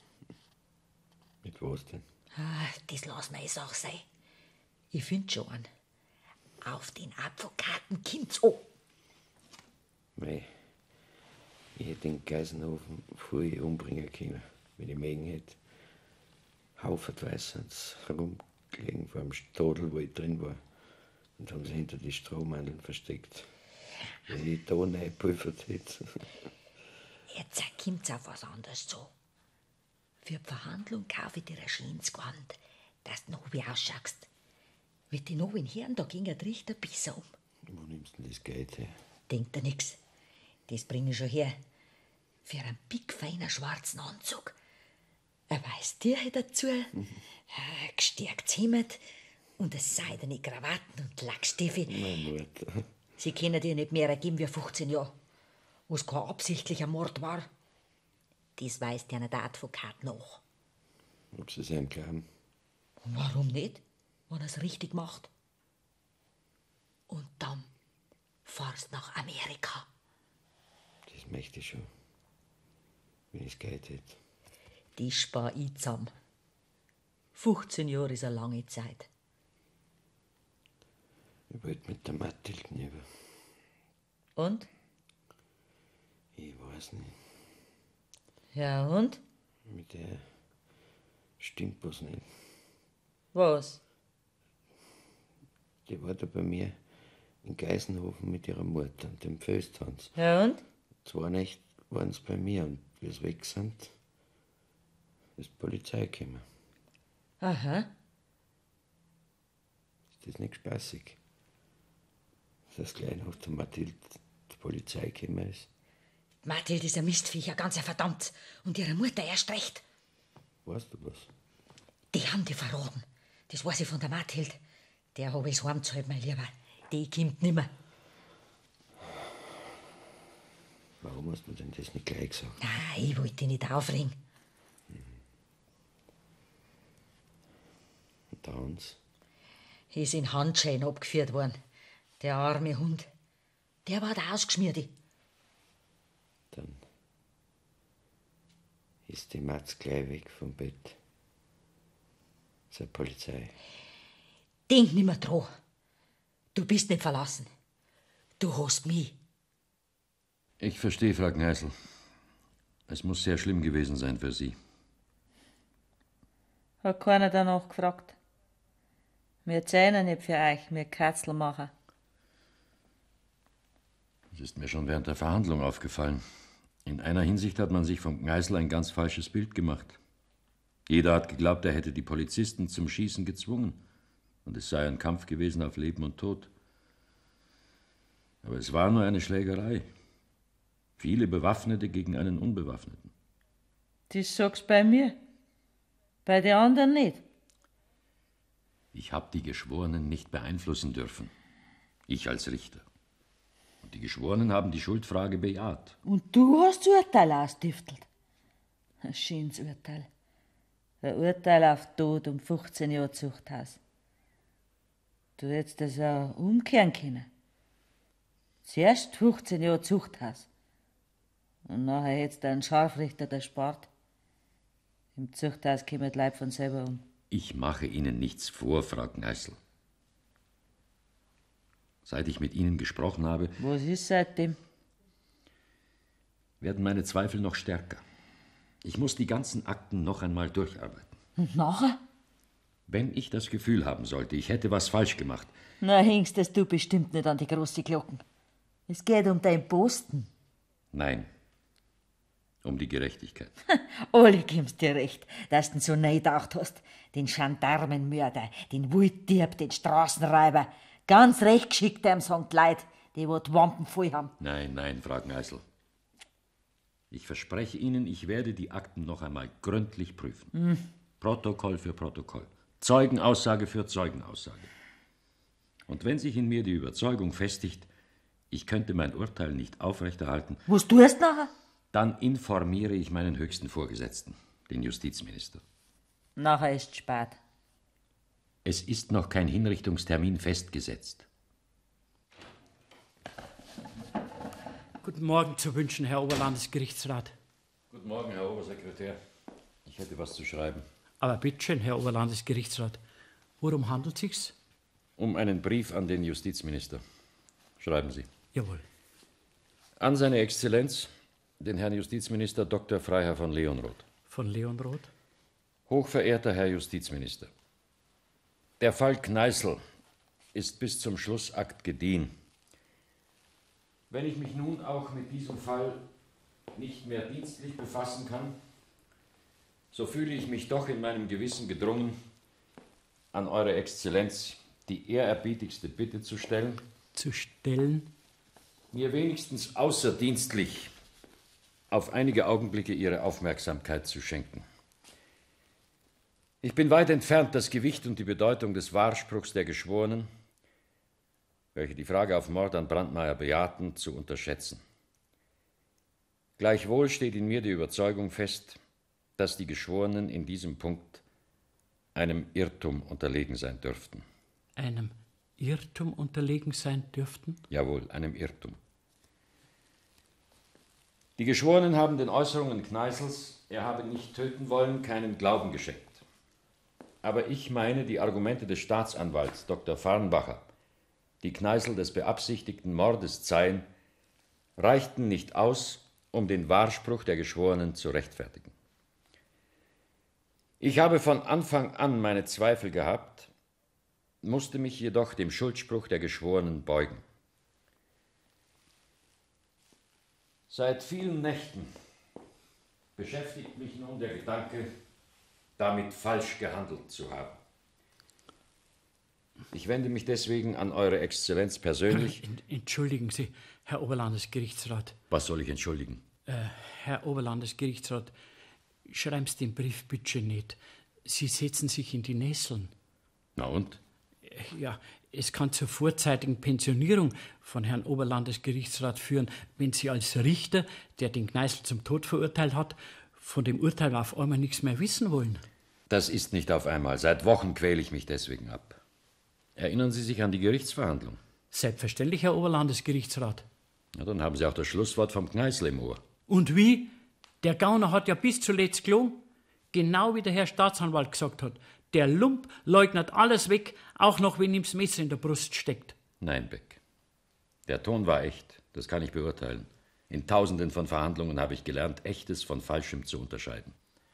Mit was denn? Das lassen wir jetzt auch sein. Ich find schon einen. Auf den Advokaten kommt's an. Mei, ich hätte den Geisenhofen früh umbringen können, wenn ich mögen hätte. Haufenweise sind sie herumgelegen vor dem Stadel, wo ich drin war. Und haben sie hinter die Strohmandeln versteckt. Wenn ich da reingepulvert hätte. Jetzt kommt's auf was anderes zu. Für die Verhandlung kaufe ich dir ein schönes Gewand, dass du noch wie ausschaust. Wenn die noch in Hirn, da ging der Richter besser um. Wo nimmst du denn das Geld her? Denkt dir nix. Das bring ich schon her. Für einen pickfeinen schwarzen Anzug. Ein weiß Tierchen dazu, ein gestärktes Hemd und eine seidene Krawatten und Lackstiefel. Meine Mutter. Sie können dir nicht mehr geben wie 15 Jahre, was kein absichtlicher Mord war. Das weiß dir der Advokat noch. Ob sie es ihm glauben? Warum nicht, wenn er es richtig macht? Und dann fahrst nach Amerika. Das möchte ich schon. Wenn ich das Geld hätte. Die spar ich zusammen. 15 Jahre ist eine lange Zeit. Ich wollte mit der Mathilde rüber. Und? Ich weiß nicht. Ja, und? Mit der stimmt was nicht. Was? Die war da bei mir in Geisenhofen mit ihrer Mutter und dem Fösthans. Ja, und? 2 Nächte waren sie bei mir und wie sie weg sind, ist die Polizei gekommen. Aha. Ist das nicht spaßig? Dass gleich noch zu Mathilde die Polizei gekommen ist. Mathilde ist ein Mistviech, ein ganzer verdammt. Und ihre Mutter erst recht. Weißt du was? Die haben die verraten. Das weiß ich von der Mathilde. Der habe ich's heimgezahlt, mein Lieber. Die kommt nimmer. Warum hast du mir denn das nicht gleich gesagt? Nein, ich wollte dich nicht aufregen. Und der Hans? Ist in Handschellen abgeführt worden. Der arme Hund. Der war der Ausgeschmierte. Dann ist die Matz gleich weg vom Bett. Zur Polizei. Denk nimmer dran. Du bist nicht verlassen. Du hast mich. Ich verstehe, Frau Kneißl. Es muss sehr schlimm gewesen sein für Sie. Hat keiner danach gefragt. Wir zählen nicht für euch, wir Katzel machen. Das ist mir schon während der Verhandlung aufgefallen. In einer Hinsicht hat man sich vom Kneißl ein ganz falsches Bild gemacht. Jeder hat geglaubt, er hätte die Polizisten zum Schießen gezwungen. Und es sei ein Kampf gewesen auf Leben und Tod. Aber es war nur eine Schlägerei. Viele Bewaffnete gegen einen Unbewaffneten. Das sagst bei mir. Bei den anderen nicht. Ich habe die Geschworenen nicht beeinflussen dürfen. Ich als Richter. Und die Geschworenen haben die Schuldfrage bejaht. Und du hast das Urteil ausstiftelt. Ein schönes Urteil. Ein Urteil auf Tod um 15 Jahre Zuchthaus. Du hättest das auch umkehren können. Zuerst 15 Jahre Zuchthaus. Und nachher hättest du einen Scharfrichter erspart. Im Zuchthaus kommen die Leute von selber um. Ich mache Ihnen nichts vor, Frau Kneißl. Seit ich mit Ihnen gesprochen habe, Was ist seitdem? werden meine Zweifel noch stärker. Ich muss die ganzen Akten noch einmal durcharbeiten. Und nachher? Wenn ich das Gefühl haben sollte, ich hätte was falsch gemacht, Na, hängst das du bestimmt nicht an die große Glocken. Es geht um deinen Posten. nein, um die Gerechtigkeit. Alle gibst dir recht, dass du so neidacht hast. Den Gendarmenmörder, den Walddieb, den Straßenräuber. Ganz recht geschickt dem sagen die Leute, die die Wampen voll haben. Nein, nein, Frau Kneißl. Ich verspreche Ihnen, ich werde die Akten noch einmal gründlich prüfen. Protokoll für Protokoll. Zeugenaussage für Zeugenaussage. Und wenn sich in mir die Überzeugung festigt, ich könnte mein Urteil nicht aufrechterhalten, Was tust du nachher? dann informiere ich meinen höchsten Vorgesetzten, den Justizminister. Nachher ist es spät. Es ist noch kein Hinrichtungstermin festgesetzt. Guten Morgen zu wünschen, Herr Oberlandesgerichtsrat. Guten Morgen, Herr Obersekretär. Ich hätte was zu schreiben. Aber bitteschön, Herr Oberlandesgerichtsrat. Worum handelt es sich? Um einen Brief an den Justizminister. Schreiben Sie. Jawohl. An seine Exzellenz, den Herrn Justizminister Dr. Freiherr von Leonroth. Von Leonroth? Hochverehrter Herr Justizminister, der Fall Kneißl ist bis zum Schlussakt gediehen. Wenn ich mich nun auch mit diesem Fall nicht mehr dienstlich befassen kann, so fühle ich mich doch in meinem Gewissen gedrungen, an Eure Exzellenz die ehrerbietigste Bitte zu stellen. Zu stellen? Mir wenigstens außerdienstlich auf einige Augenblicke Ihre Aufmerksamkeit zu schenken. Ich bin weit entfernt, das Gewicht und die Bedeutung des Wahrspruchs der Geschworenen, welche die Frage auf Mord an Brandmeier bejahten, zu unterschätzen. Gleichwohl steht in mir die Überzeugung fest, dass die Geschworenen in diesem Punkt einem Irrtum unterlegen sein dürften. Einem Irrtum unterlegen sein dürften? Jawohl, einem Irrtum. Die Geschworenen haben den Äußerungen Kneißls, er habe nicht töten wollen, keinen Glauben geschenkt. Aber ich meine, die Argumente des Staatsanwalts Dr. Farnbacher, die Kneißl des beabsichtigten Mordes zeihen, reichten nicht aus, um den Wahrspruch der Geschworenen zu rechtfertigen. Ich habe von Anfang an meine Zweifel gehabt, musste mich jedoch dem Schuldspruch der Geschworenen beugen. Seit vielen Nächten beschäftigt mich nun der Gedanke, damit falsch gehandelt zu haben. Ich wende mich deswegen an Eure Exzellenz persönlich. Entschuldigen Sie, Herr Oberlandesgerichtsrat. Was soll ich entschuldigen? Herr Oberlandesgerichtsrat, schreiben Sie den Brief bitte nicht. Sie setzen sich in die Nesseln. Na und? Ja, es kann zur vorzeitigen Pensionierung von Herrn Oberlandesgerichtsrat führen, wenn Sie als Richter, der den Kneißl zum Tod verurteilt hat, von dem Urteil auf einmal nichts mehr wissen wollen. Das ist nicht auf einmal. Seit Wochen quäle ich mich deswegen ab. Erinnern Sie sich an die Gerichtsverhandlung? Selbstverständlich, Herr Oberlandesgerichtsrat. Na, dann haben Sie auch das Schlusswort vom Kneißl im Ohr. Und wie? Der Gauner hat ja bis zuletzt gelogen. Genau wie der Herr Staatsanwalt gesagt hat. Der Lump leugnet alles weg, auch noch wenn ihm das Messer in der Brust steckt. Nein, Beck. Der Ton war echt, das kann ich beurteilen. In Tausenden von Verhandlungen habe ich gelernt, Echtes von Falschem zu unterscheiden.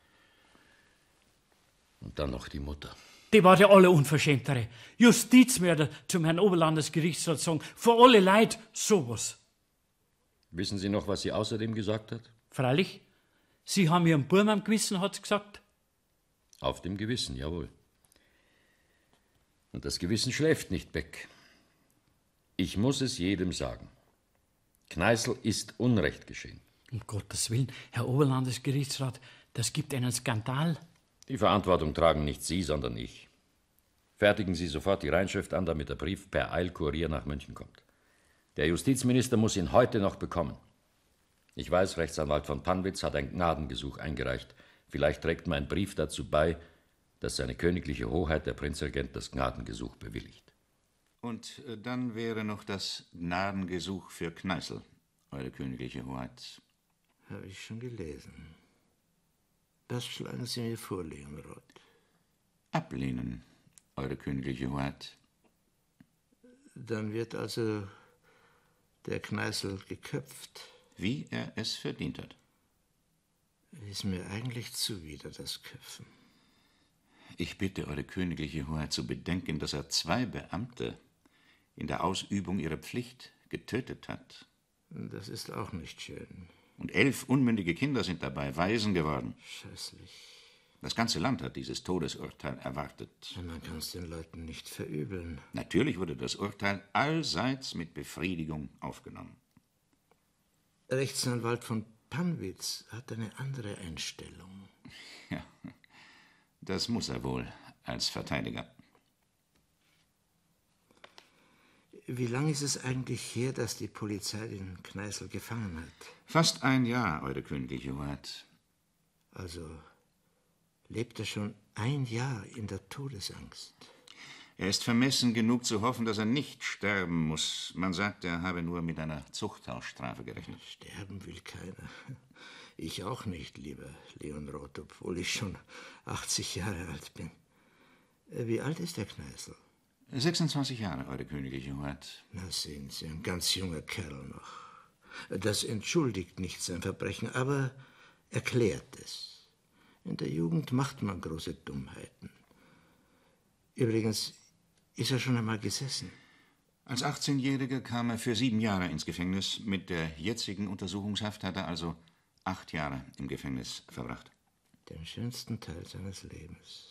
Und dann noch die Mutter. Die war der allerunverschämtere. Justizmörder zum Herrn Oberlandesgerichtsrat sagen. Vor alle Leid sowas. Wissen Sie noch, was sie außerdem gesagt hat? Freilich. Sie haben ihren Burm am Gewissen, hat's gesagt. Auf dem Gewissen, jawohl. Und das Gewissen schläft nicht, Beck. Ich muss es jedem sagen. Kneißl ist Unrecht geschehen. Um Gottes Willen, Herr Oberlandesgerichtsrat, das gibt einen Skandal. Die Verantwortung tragen nicht Sie, sondern ich. Fertigen Sie sofort die Reinschrift an, damit der Brief per Eilkurier nach München kommt. Der Justizminister muss ihn heute noch bekommen. Ich weiß, Rechtsanwalt von Pannwitz hat ein Gnadengesuch eingereicht. Vielleicht trägt mein Brief dazu bei, dass seine königliche Hoheit, der Prinzregent, das Gnadengesuch bewilligt. Und dann wäre noch das Gnadengesuch für Kneißl, Eure königliche Hoheit. Habe ich schon gelesen. Das schlagen Sie mir vor, Leonrod. Ablehnen, Eure königliche Hoheit. Dann wird also der Kneißl geköpft. Wie er es verdient hat. Ist mir eigentlich zuwider, das Köpfen. Ich bitte Eure königliche Hoheit zu bedenken, dass er 2 Beamte in der Ausübung ihrer Pflicht getötet hat. Das ist auch nicht schön. Und 11 unmündige Kinder sind dabei Waisen geworden. Scheußlich. Das ganze Land hat dieses Todesurteil erwartet. Man kann es den Leuten nicht verübeln. Natürlich wurde das Urteil allseits mit Befriedigung aufgenommen. Rechtsanwalt von Pannwitz hat eine andere Einstellung. Ja, das muss er wohl als Verteidiger. Wie lange ist es eigentlich her, dass die Polizei den Kneißl gefangen hat? Fast 1 Jahr, Eure königliche Hoheit. Also lebt er schon 1 Jahr in der Todesangst. Er ist vermessen genug zu hoffen, dass er nicht sterben muss. Man sagt, er habe nur mit einer Zuchthausstrafe gerechnet. Sterben will keiner. Ich auch nicht, lieber Leonrod, obwohl ich schon 80 Jahre alt bin. Wie alt ist der Kneißl? 26 Jahre, Eure königliche Hoheit. Na sehen Sie, ein ganz junger Kerl noch. Das entschuldigt nicht sein Verbrechen, aber erklärt es. In der Jugend macht man große Dummheiten. Übrigens ist er schon einmal gesessen. Als 18-Jähriger kam er für 7 Jahre ins Gefängnis. Mit der jetzigen Untersuchungshaft hat er also 8 Jahre im Gefängnis verbracht. Den schönsten Teil seines Lebens.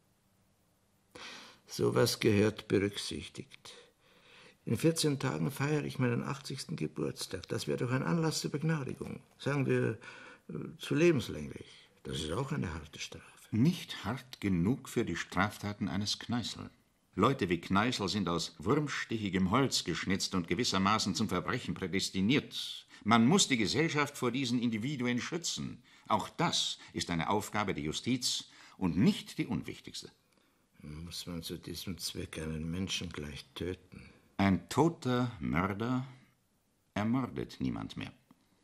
Sowas gehört berücksichtigt. In 14 Tagen feiere ich meinen 80. Geburtstag. Das wäre doch ein Anlass zur Begnadigung. Sagen wir, zu lebenslänglich. Das ist auch eine harte Strafe. Nicht hart genug für die Straftaten eines Kneißl. Leute wie Kneißl sind aus wurmstichigem Holz geschnitzt und gewissermaßen zum Verbrechen prädestiniert. Man muss die Gesellschaft vor diesen Individuen schützen. Auch das ist eine Aufgabe der Justiz und nicht die unwichtigste. Muss man zu diesem Zweck einen Menschen gleich töten? Ein toter Mörder ermordet niemand mehr.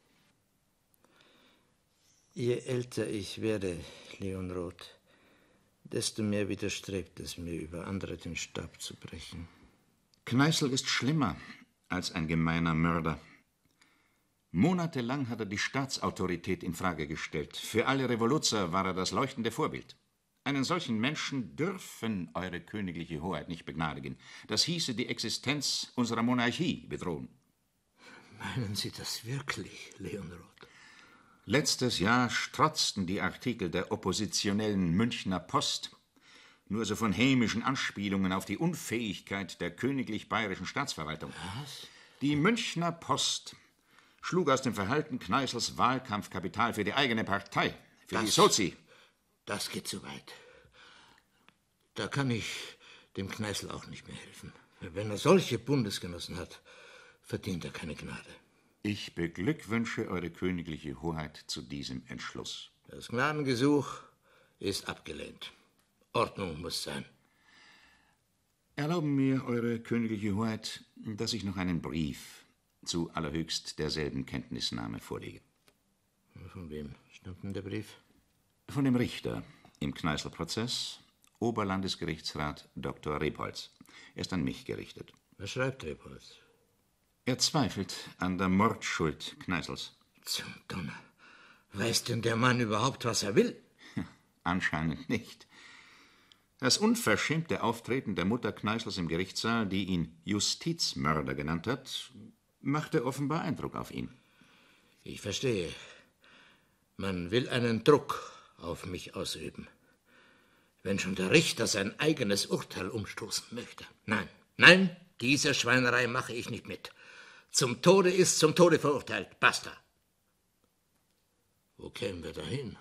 Je älter ich werde, Leonrod, desto mehr widerstrebt es mir, über andere den Stab zu brechen. Kneißl ist schlimmer als ein gemeiner Mörder. Monatelang hat er die Staatsautorität in Frage gestellt. Für alle Revoluzer war er das leuchtende Vorbild. Einen solchen Menschen dürfen Eure königliche Hoheit nicht begnadigen. Das hieße die Existenz unserer Monarchie bedrohen. Meinen Sie das wirklich, Leonrod? Letztes Jahr strotzten die Artikel der oppositionellen Münchner Post nur so von hämischen Anspielungen auf die Unfähigkeit der königlich bayerischen Staatsverwaltung. Was? Die Münchner Post schlug aus dem Verhalten Kneißls Wahlkampfkapital für die eigene Partei, für die Sozi. Das geht zu weit. Da kann ich dem Kneißl auch nicht mehr helfen. Wenn er solche Bundesgenossen hat, verdient er keine Gnade. Ich beglückwünsche Eure königliche Hoheit zu diesem Entschluss. Das Gnadengesuch ist abgelehnt. Ordnung muss sein. Erlauben mir, Eure königliche Hoheit, dass ich noch einen Brief zu allerhöchst derselben Kenntnisnahme vorlege. Von wem stammt denn der Brief? Von dem Richter im Kneißl-Prozess, Oberlandesgerichtsrat Dr. Rebholz. Er ist an mich gerichtet. Was schreibt Rebholz? Er zweifelt an der Mordschuld Kneißls. Zum Donner. Weiß denn der Mann überhaupt, was er will? Anscheinend nicht. Das unverschämte Auftreten der Mutter Kneißls im Gerichtssaal, die ihn Justizmörder genannt hat, machte offenbar Eindruck auf ihn. Ich verstehe. Man will einen Druck auf mich ausüben. Wenn schon der Richter sein eigenes Urteil umstoßen möchte. Nein, nein, diese Schweinerei mache ich nicht mit. Zum Tode ist zum Tode verurteilt. Basta. Wo kämen wir dahin?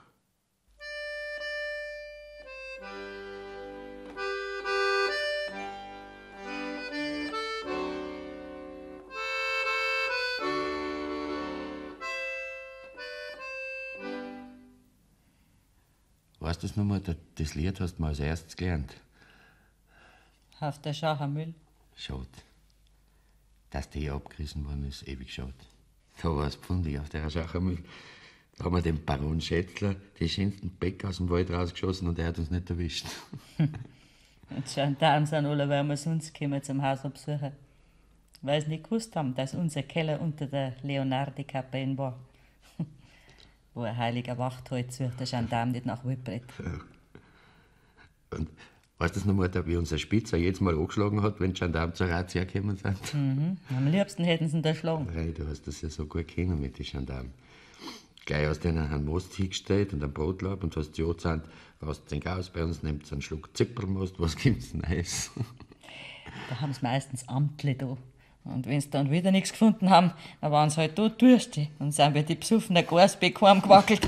Weißt du das nochmal? Das Lied hast du mal als erstes gelernt. Auf der Schachermüll. Schade. Dass die hier abgerissen worden ist, ewig schade. Da war es pfundig auf der Schachermüll. Da haben wir dem Baron Schätzler die schönsten Bäcker aus dem Wald rausgeschossen und er hat uns nicht erwischt. Und die Gendarmen sind alle, weil wir sonst kommen zum Haus absuchen. Weil sie nicht gewusst haben, dass unser Keller unter der Leonardi-Kapelle war. Wo ein heiliger Wachthalt sucht, der Gendarm nicht nach Wildbrett. Und weißt du das nochmal, wie unser Spitzer jedes Mal angeschlagen hat, wenn die Gendarmen zur Razzia gekommen sind? Mhm. Am liebsten hätten sie ihn erschlagen. Hey, du hast das ja so gut kennen mit den Gendarmen. Gleich hast du ihnen einen Most hingestellt und einen Brotlaub und hast die angezahnt, raus den aus, bei uns nehmt einen Schluck Zipperlmost, was gibt's Neues? Da haben sie meistens Amtle da. Und wenn sie dann wieder nichts gefunden haben, dann waren sie halt tot durstig und sind wie die besoffenen Garsbeck heimgewackelt.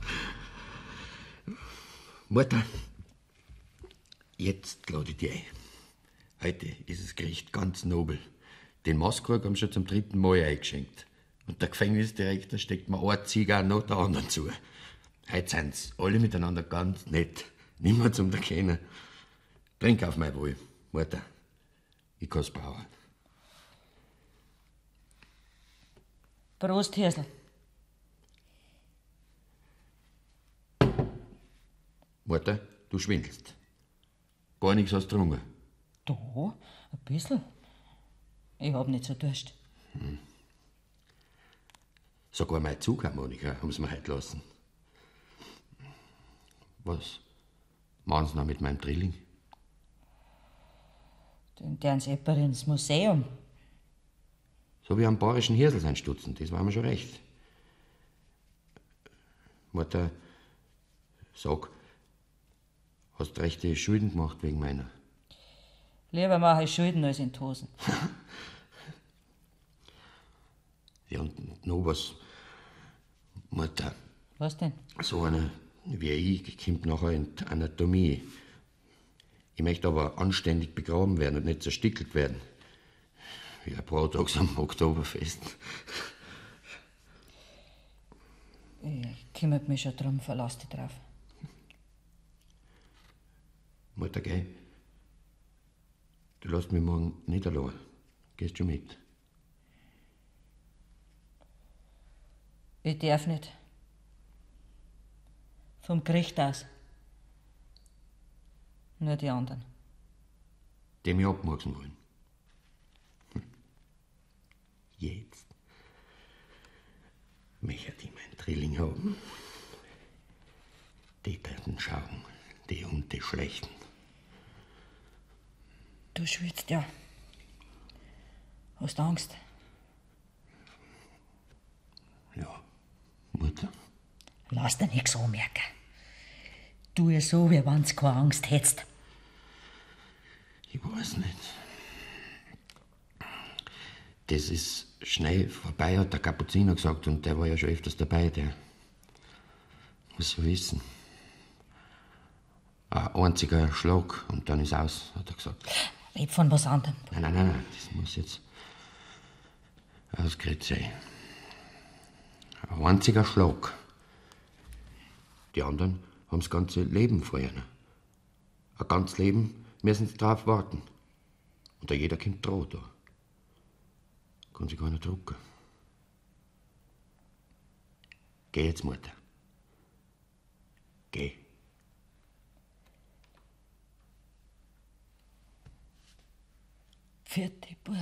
Mutter, jetzt lade ich dich ein. Heute ist das Gericht ganz nobel. Den Maßkrug haben sie schon zum 3. Mal eingeschenkt. Und der Gefängnisdirektor steckt mir eine Zigarre nach der anderen zu. Heute sind sie alle miteinander ganz nett. Niemand zum Erkennen. Trink auf mein Wohl, Mutter. Ich kann's brauchen. Prost, Hirsel. Mutter, du schwindelst. Gar nichts hast du getrunken. Da, ein bisschen. Ich hab nicht so Durst. Sogar meine Zugharmonika haben sie mir heute lassen. Was machen sie noch mit meinem Drilling? Den deren sie etwa ins Museum. So wie am bayerischen Hirsel sein Stutzen, das war mir schon recht. Mutter, sag, hast du rechte Schulden gemacht wegen meiner? Lieber mache ich Schulden als in die Hosen. Ja, und noch was. Mutter. Was denn? So einer wie ich kommt nachher in die Anatomie. Ich möchte aber anständig begraben werden und nicht zerstückelt werden. Wie ein Brauttags am Oktoberfest. Ich kümmert mich schon drum, verlass dich drauf. Mutter, geh. Du lässt mich morgen nicht allein. Gehst schon mit? Ich darf nicht. Vom Gericht aus. Nur die anderen. Die mich abmurksen wollen. Jetzt möchte ich meinen Drilling haben. Die werden schauen, die und die Schlechten. Du schwitzt ja. Hast Angst? Mutter. Lass dir nichts anmerken. Tu ja so, wie wenn du keine Angst hättest. Ich weiß nicht. Das ist schnell vorbei, hat der Kapuziner gesagt, und der war ja schon öfters dabei, der muss so wissen. Ein einziger Schlag und dann ist aus, hat er gesagt. Red von was anderem. Nein, das muss jetzt ausgeredet sein. Ein einziger Schlag. Die anderen haben das ganze Leben vor ihnen. Ein ganzes Leben müssen sie drauf warten. Und jeder kommt droh da. Kann sich keiner drucken. Geh jetzt, Mutter. Geh. Vierte Bub.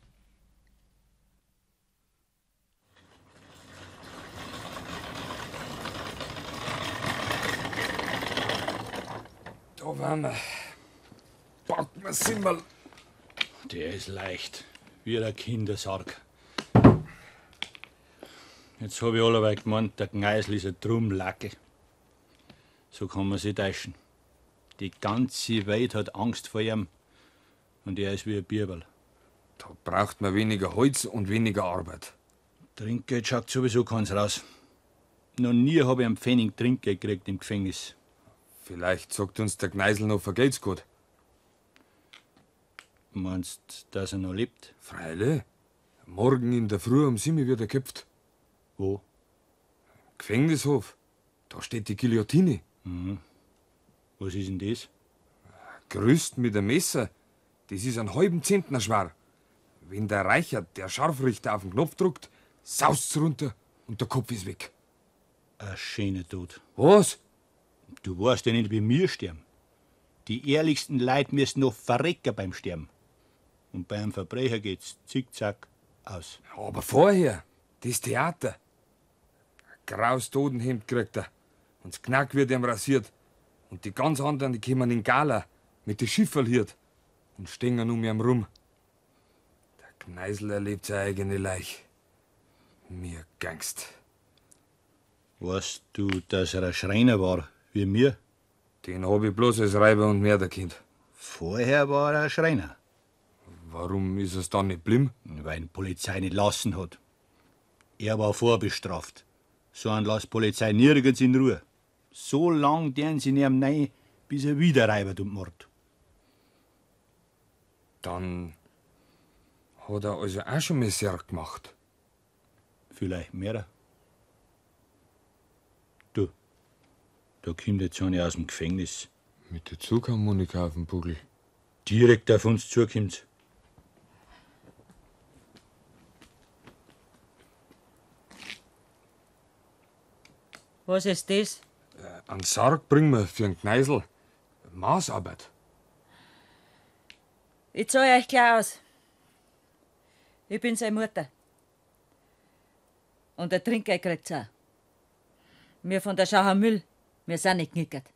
Da waren wir. Packen wir Simmel. Der ist leicht, wie der Kindersarg. Jetzt hab ich allerweil gemeint, der Gneisl ist ein Drumlacke. So kann man sich täuschen. Die ganze Welt hat Angst vor ihm und er ist wie ein Bierberl. Da braucht man weniger Holz und weniger Arbeit. Trinkgeld schaut sowieso keins raus. Noch nie hab ich einen Pfennig Trinkgeld gekriegt im Gefängnis. Vielleicht sagt uns der Gneisl noch vergelt's gut. Meinst, dass er noch lebt? Freilich. Morgen in der Früh um 7 wird er geköpft. Wo? Gefängnishof. Da steht die Guillotine. Mhm. Was ist denn das? Gerüst mit einem Messer. Das ist einen halben Zentner schwer. Wenn der Reichert, der Scharfrichter, auf den Knopf drückt, saust's runter und der Kopf ist weg. Ein schöner Tod. Was? Du weißt ja nicht, wie wir sterben. Die ehrlichsten Leute müssen noch verrecken beim Sterben. Und bei einem Verbrecher geht's zickzack aus. Aber vorher, das Theater. Ein graues Totenhemd kriegt er. Und das Knack wird ihm rasiert. Und die ganz anderen, die kommen in Gala mit den Schifferl hiert und stehen um ihn rum. Der Gneisl erlebt seine eigene Leich. Mir Gangst. Weißt du, dass er ein Schreiner war, wie mir? Den hab ich bloß als Reiber und Mörderkind. Vorher war er ein Schreiner. Warum ist es dann nicht blimm? Weil die Polizei nicht lassen hat. Er war vorbestraft. So einen lässt die Polizei nirgends in Ruhe. So lang deren sie ihm rein, bis er wieder reibert und mord. Dann hat er also auch schon Misere gemacht. Vielleicht mehr. Du, da kommt jetzt einer aus dem Gefängnis. Mit der Zugharmonika auf dem Buckel. Direkt auf uns zukommt. Was ist das? Einen Sarg bringen wir für einen Gneisl. Maßarbeit. Ich zahl euch gleich aus. Ich bin seine Mutter. Und der Trinkgeld kriegt's auch. Wir von der Schauer Müll, wir sind nicht knickert.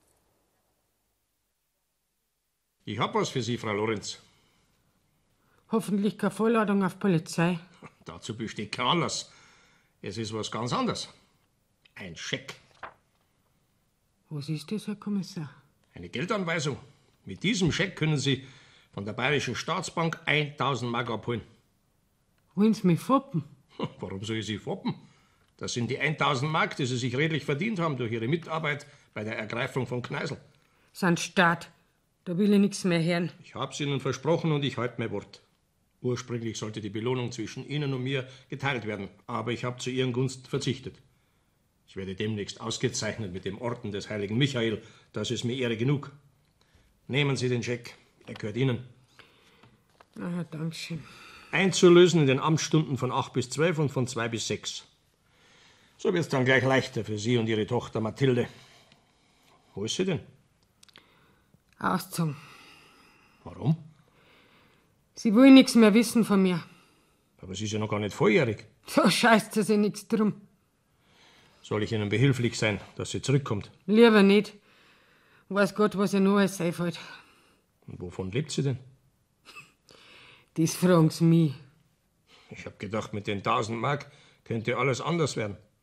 Ich hab was für Sie, Frau Lorenz. Hoffentlich keine Vorladung auf Polizei. Dazu besteht kein Anlass. Es ist was ganz anderes. Ein Scheck. Was ist das, Herr Kommissar? Eine Geldanweisung. Mit diesem Scheck können Sie von der Bayerischen Staatsbank 1000 Mark abholen. Wollen Sie mich foppen? Warum soll ich Sie foppen? Das sind die 1000 Mark, die Sie sich redlich verdient haben durch Ihre Mitarbeit bei der Ergreifung von Kneisl. Sind Staat. Da will ich nichts mehr hören. Ich hab's Ihnen versprochen und ich halte mein Wort. Ursprünglich sollte die Belohnung zwischen Ihnen und mir geteilt werden, aber ich habe zu Ihren Gunsten verzichtet. Ich werde demnächst ausgezeichnet mit dem Orden des heiligen Michael. Das ist mir Ehre genug. Nehmen Sie den Scheck. Er gehört Ihnen. Ah, Dankeschön. Einzulösen in den Amtsstunden von 8 bis 12 und von 2 bis 6. So wird's dann gleich leichter für Sie und Ihre Tochter Mathilde. Wo ist sie denn? Ausgezogen. Warum? Sie will nichts mehr wissen von mir. Aber sie ist ja noch gar nicht volljährig. Da scheißt sie sich nichts drum. Soll ich Ihnen behilflich sein, dass sie zurückkommt? Lieber nicht. Weiß Gott, was ihr noch alles einfällt. Und wovon lebt sie denn? Das fragen's mich. Ich hab gedacht, mit den 1000 Mark könnte alles anders werden.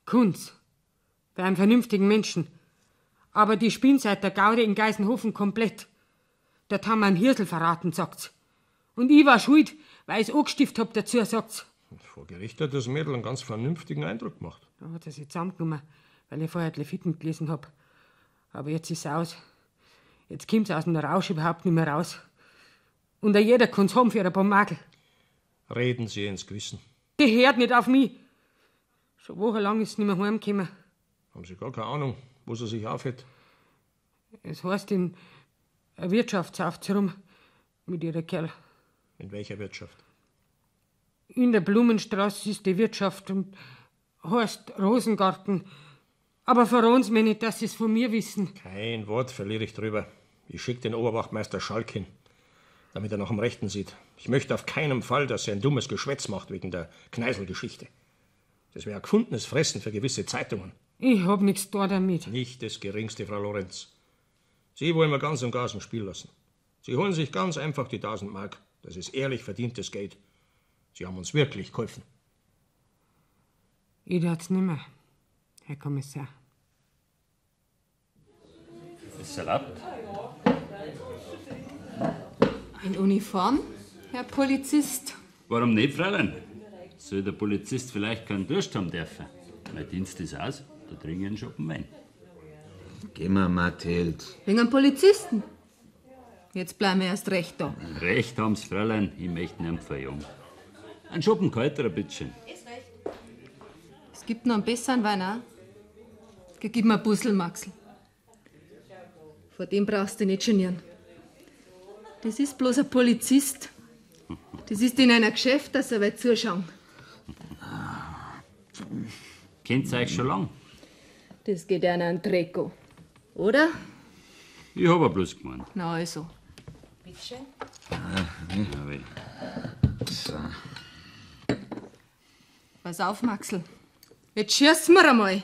Kunz. Bei einem vernünftigen Menschen. Aber die spielen seit der Gaude in Geisenhofen komplett. Dort haben wir einen Hirsel verraten, sagt's. Und ich war schuld, weil ich's angestiftet hab dazu, sagt's. Vor Gericht hat das Mädel einen ganz vernünftigen Eindruck gemacht. Da hat er sich zusammengenommen, weil ich vorher die Leviten gelesen hab. Aber jetzt ist's aus. Jetzt kommt's aus dem Rausch überhaupt nicht mehr raus. Und jeder kann's haben für ein paar Magel. Reden Sie ins Gewissen. Die hört nicht auf mich. Schon wochenlang ist sie nicht mehr heimgekommen. Haben Sie gar keine Ahnung, wo sie sich aufhält? Es heißt in einer Wirtschaft sauft rum mit ihrer Kerl. In welcher Wirtschaft? In der Blumenstraße ist die Wirtschaft und heißt Rosengarten. Aber verraten Sie mir nicht, dass Sie es von mir wissen. Kein Wort verliere ich drüber. Ich schicke den Oberwachtmeister Schalk hin, damit er nach dem Rechten sieht. Ich möchte auf keinen Fall, dass er ein dummes Geschwätz macht wegen der Kneißl-Geschichte. Das wäre ein gefundenes Fressen für gewisse Zeitungen. Ich hab nichts da damit. Nicht das Geringste, Frau Lorenz. Sie wollen wir ganz und gar aus dem Spiel lassen. Sie holen sich ganz einfach die 1000 Mark. Das ist ehrlich verdientes Geld. Sie haben uns wirklich geholfen. Ich tat's nimmer, Herr Kommissar. Ist erlaubt? In Uniform, Herr Polizist? Warum nicht, Fräulein? Soll der Polizist vielleicht keinen Durst haben dürfen? Mein Dienst ist aus, da trinke ich einen Schoppen Wein. Geh mal, Mathild. Wegen einem Polizisten? Jetzt bleiben wir erst recht da. Recht haben's, Fräulein, ich möchte nicht verjagen. Ein Schoppen kalterer, bitteschön. Es gibt noch einen besseren Wein auch. Gib mir ein Bussel, Maxl. Vor dem brauchst du nicht genieren. Das ist bloß ein Polizist. Das ist in einer Geschäft, dass er weit zuschauen. Kennt's euch schon lang? Das geht einer an Treko. Oder? Ich hab ja bloß gemeint. Na also. Bitteschön. Jawohl. So. Pass auf, Maxl. Jetzt schießen wir einmal.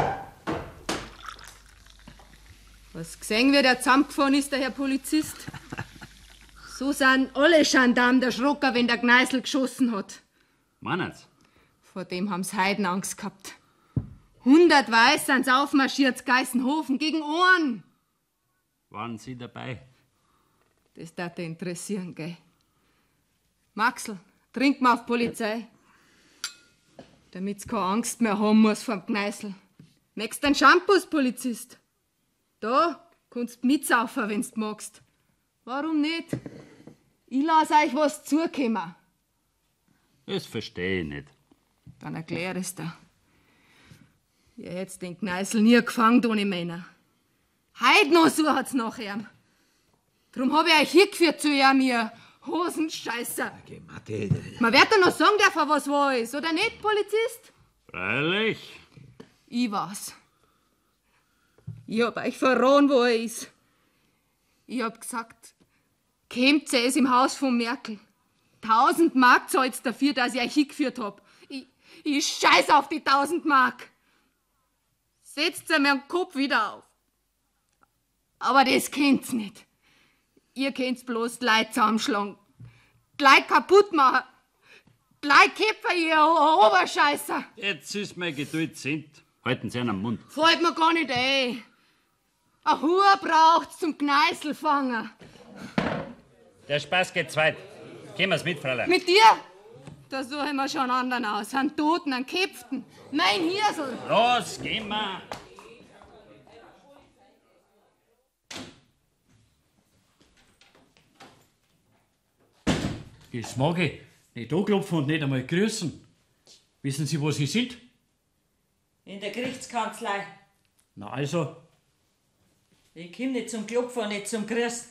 Was gesehen, wie der zusammengefahren ist, der Herr Polizist? So sind alle Gendarmen der Schrocker, wenn der Kneißl geschossen hat. Meinet's? Vor dem haben's Heiden Angst gehabt. 100 Weiß sind's aufmarschiert, Geisenhofen, gegen Ohren. Waren Sie dabei? Das darf dich interessieren, gell? Maxl, trink mal auf Polizei. Damit's keine Angst mehr haben muss vom Kneißl. Möchtest du einen Shampoos, Polizist? Da kannst du mitsaufen, wenn's du magst. Warum nicht? Ich lass euch was zukommen. Das verstehe ich nicht. Dann erklär es dir. Ihr hättet den Kneißl nie gefangen ohne Männer. Heut noch so hat's nach ihm. Drum hab ich euch hingeführt zu ihm, ihr Hosenscheißer. Okay, Mathilde. Man wird doch noch sagen dürfen, was wahr ist, oder nicht, Polizist? Freilich. Ich weiß. Ich hab euch verraten, wo er ist. Ich hab gesagt, kämt es im Haus von Merkel. 1000 Mark zahlt's dafür, dass ich euch hingeführt hab. Ich scheiß auf die 1000 Mark. Setzt mir den Kopf wieder auf. Aber das kennt's nicht. Ihr kennt's bloß die Leute zusammenschlagen, die Leute kaputt machen, die Leute kippen, ihr Oberscheißer. Jetzt ist meine Geduld sind. Halten Sie einen Mund. Fällt mir gar nicht ein. Ein Hur braucht's zum Kneißl fangen. Der Spaß geht zweit. Gehen wir's mit, Fräulein. Mit dir? Da suchen wir schon einen anderen aus. Einen Toten, einen Kippten. Mein Hirsel. Los, gehen wir. Das mag ich. Nicht anklopfen und nicht einmal grüßen. Wissen Sie, wo Sie sind? In der Gerichtskanzlei. Na also. Ich komm nicht zum Klopfen und nicht zum Grüßen.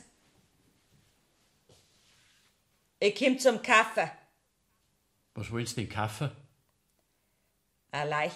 Ich komm zum Kaffee. Was wollen Sie denn kaufen? Eine Leich.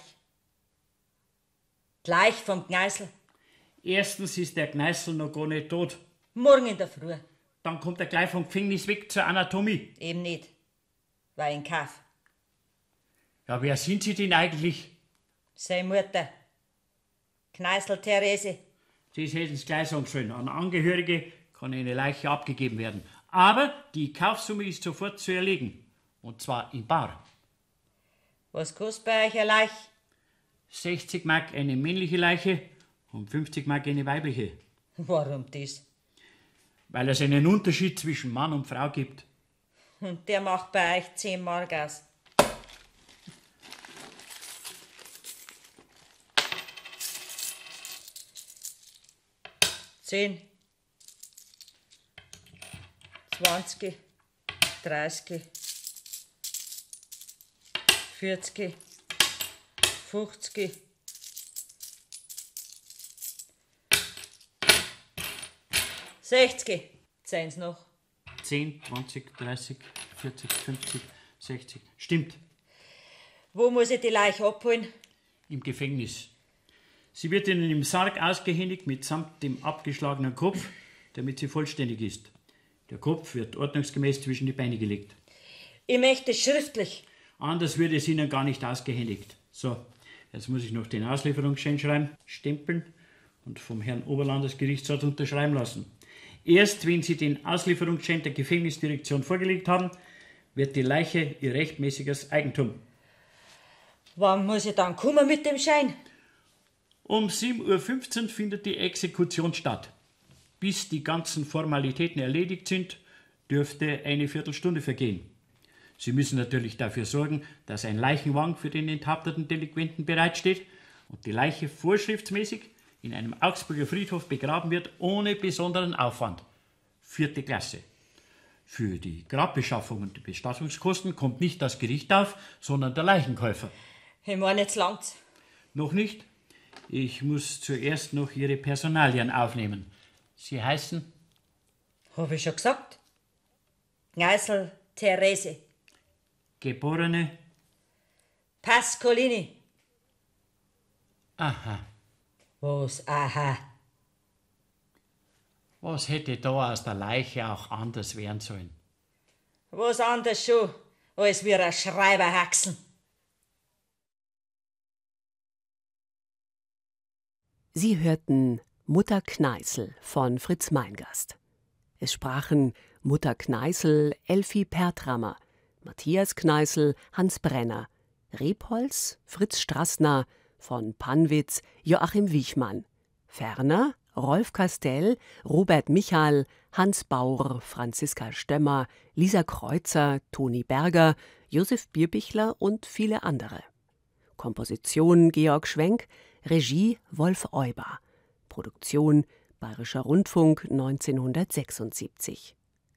Die Leich vom Kneißl. Erstens ist der Kneißl noch gar nicht tot. Morgen in der Früh. Dann kommt er gleich vom Gefängnis weg zur Anatomie. Eben nicht. Weil ich ihn kauf. Ja, wer sind Sie denn eigentlich? Seine Mutter. Kneißl Therese. Das hätten Sie gleich sagen sollen. An Angehörige kann eine Leiche abgegeben werden. Aber die Kaufsumme ist sofort zu erlegen. Und zwar in bar. Was kostet bei euch eine Leich? 60 Mark eine männliche Leiche und 50 Mark eine weibliche. Warum das? Weil es einen Unterschied zwischen Mann und Frau gibt. Und der macht bei euch 10 Mark aus. Zehn, 20, 30, 40, 50, 60. Sehen's noch? 10, 20, 30, 40, 50, 60. Stimmt. Wo muss ich die Leiche abholen? Im Gefängnis. Sie wird Ihnen im Sarg ausgehändigt mitsamt dem abgeschlagenen Kopf, damit sie vollständig ist. Der Kopf wird ordnungsgemäß zwischen die Beine gelegt. Ich möchte schriftlich. Anders würde es Ihnen gar nicht ausgehändigt. So, jetzt muss ich noch den Auslieferungsschein schreiben, stempeln und vom Herrn Oberlandesgerichtsrat unterschreiben lassen. Erst wenn Sie den Auslieferungsschein der Gefängnisdirektion vorgelegt haben, wird die Leiche Ihr rechtmäßiges Eigentum. Wann muss ich dann kommen mit dem Schein? Um 7:15 Uhr findet die Exekution statt. Bis die ganzen Formalitäten erledigt sind, dürfte eine Viertelstunde vergehen. Sie müssen natürlich dafür sorgen, dass ein Leichenwagen für den enthaupteten Delinquenten bereitsteht und die Leiche vorschriftsmäßig in einem Augsburger Friedhof begraben wird, ohne besonderen Aufwand. 4. Klasse. Für die Grabbeschaffung und die Bestattungskosten kommt nicht das Gericht auf, sondern der Leichenkäufer. Ich meine, jetzt langt's. Noch nicht? Ich muss zuerst noch Ihre Personalien aufnehmen. Sie heißen? Hab ich schon gesagt. Kneißl Therese. Geborene? Pascolini. Aha. Was aha? Was hätte da aus der Leiche auch anders werden sollen? Was anders schon, als wir ein Schreiberhaxen. Sie hörten Mutter Kneißl von Fritz Meingast. Es sprachen Mutter Kneißl, Elfi Pertrammer, Matthias Kneißl, Hans Brenner, Rebholz, Fritz Strassner, von Pannwitz, Joachim Wichmann, ferner Rolf Castell, Robert Michal, Hans Baur, Franziska Stömmer, Lisa Kreuzer, Toni Berger, Josef Bierbichler und viele andere. Komposition Georg Schwenk, Regie Wolf Euber, Produktion Bayerischer Rundfunk 1976.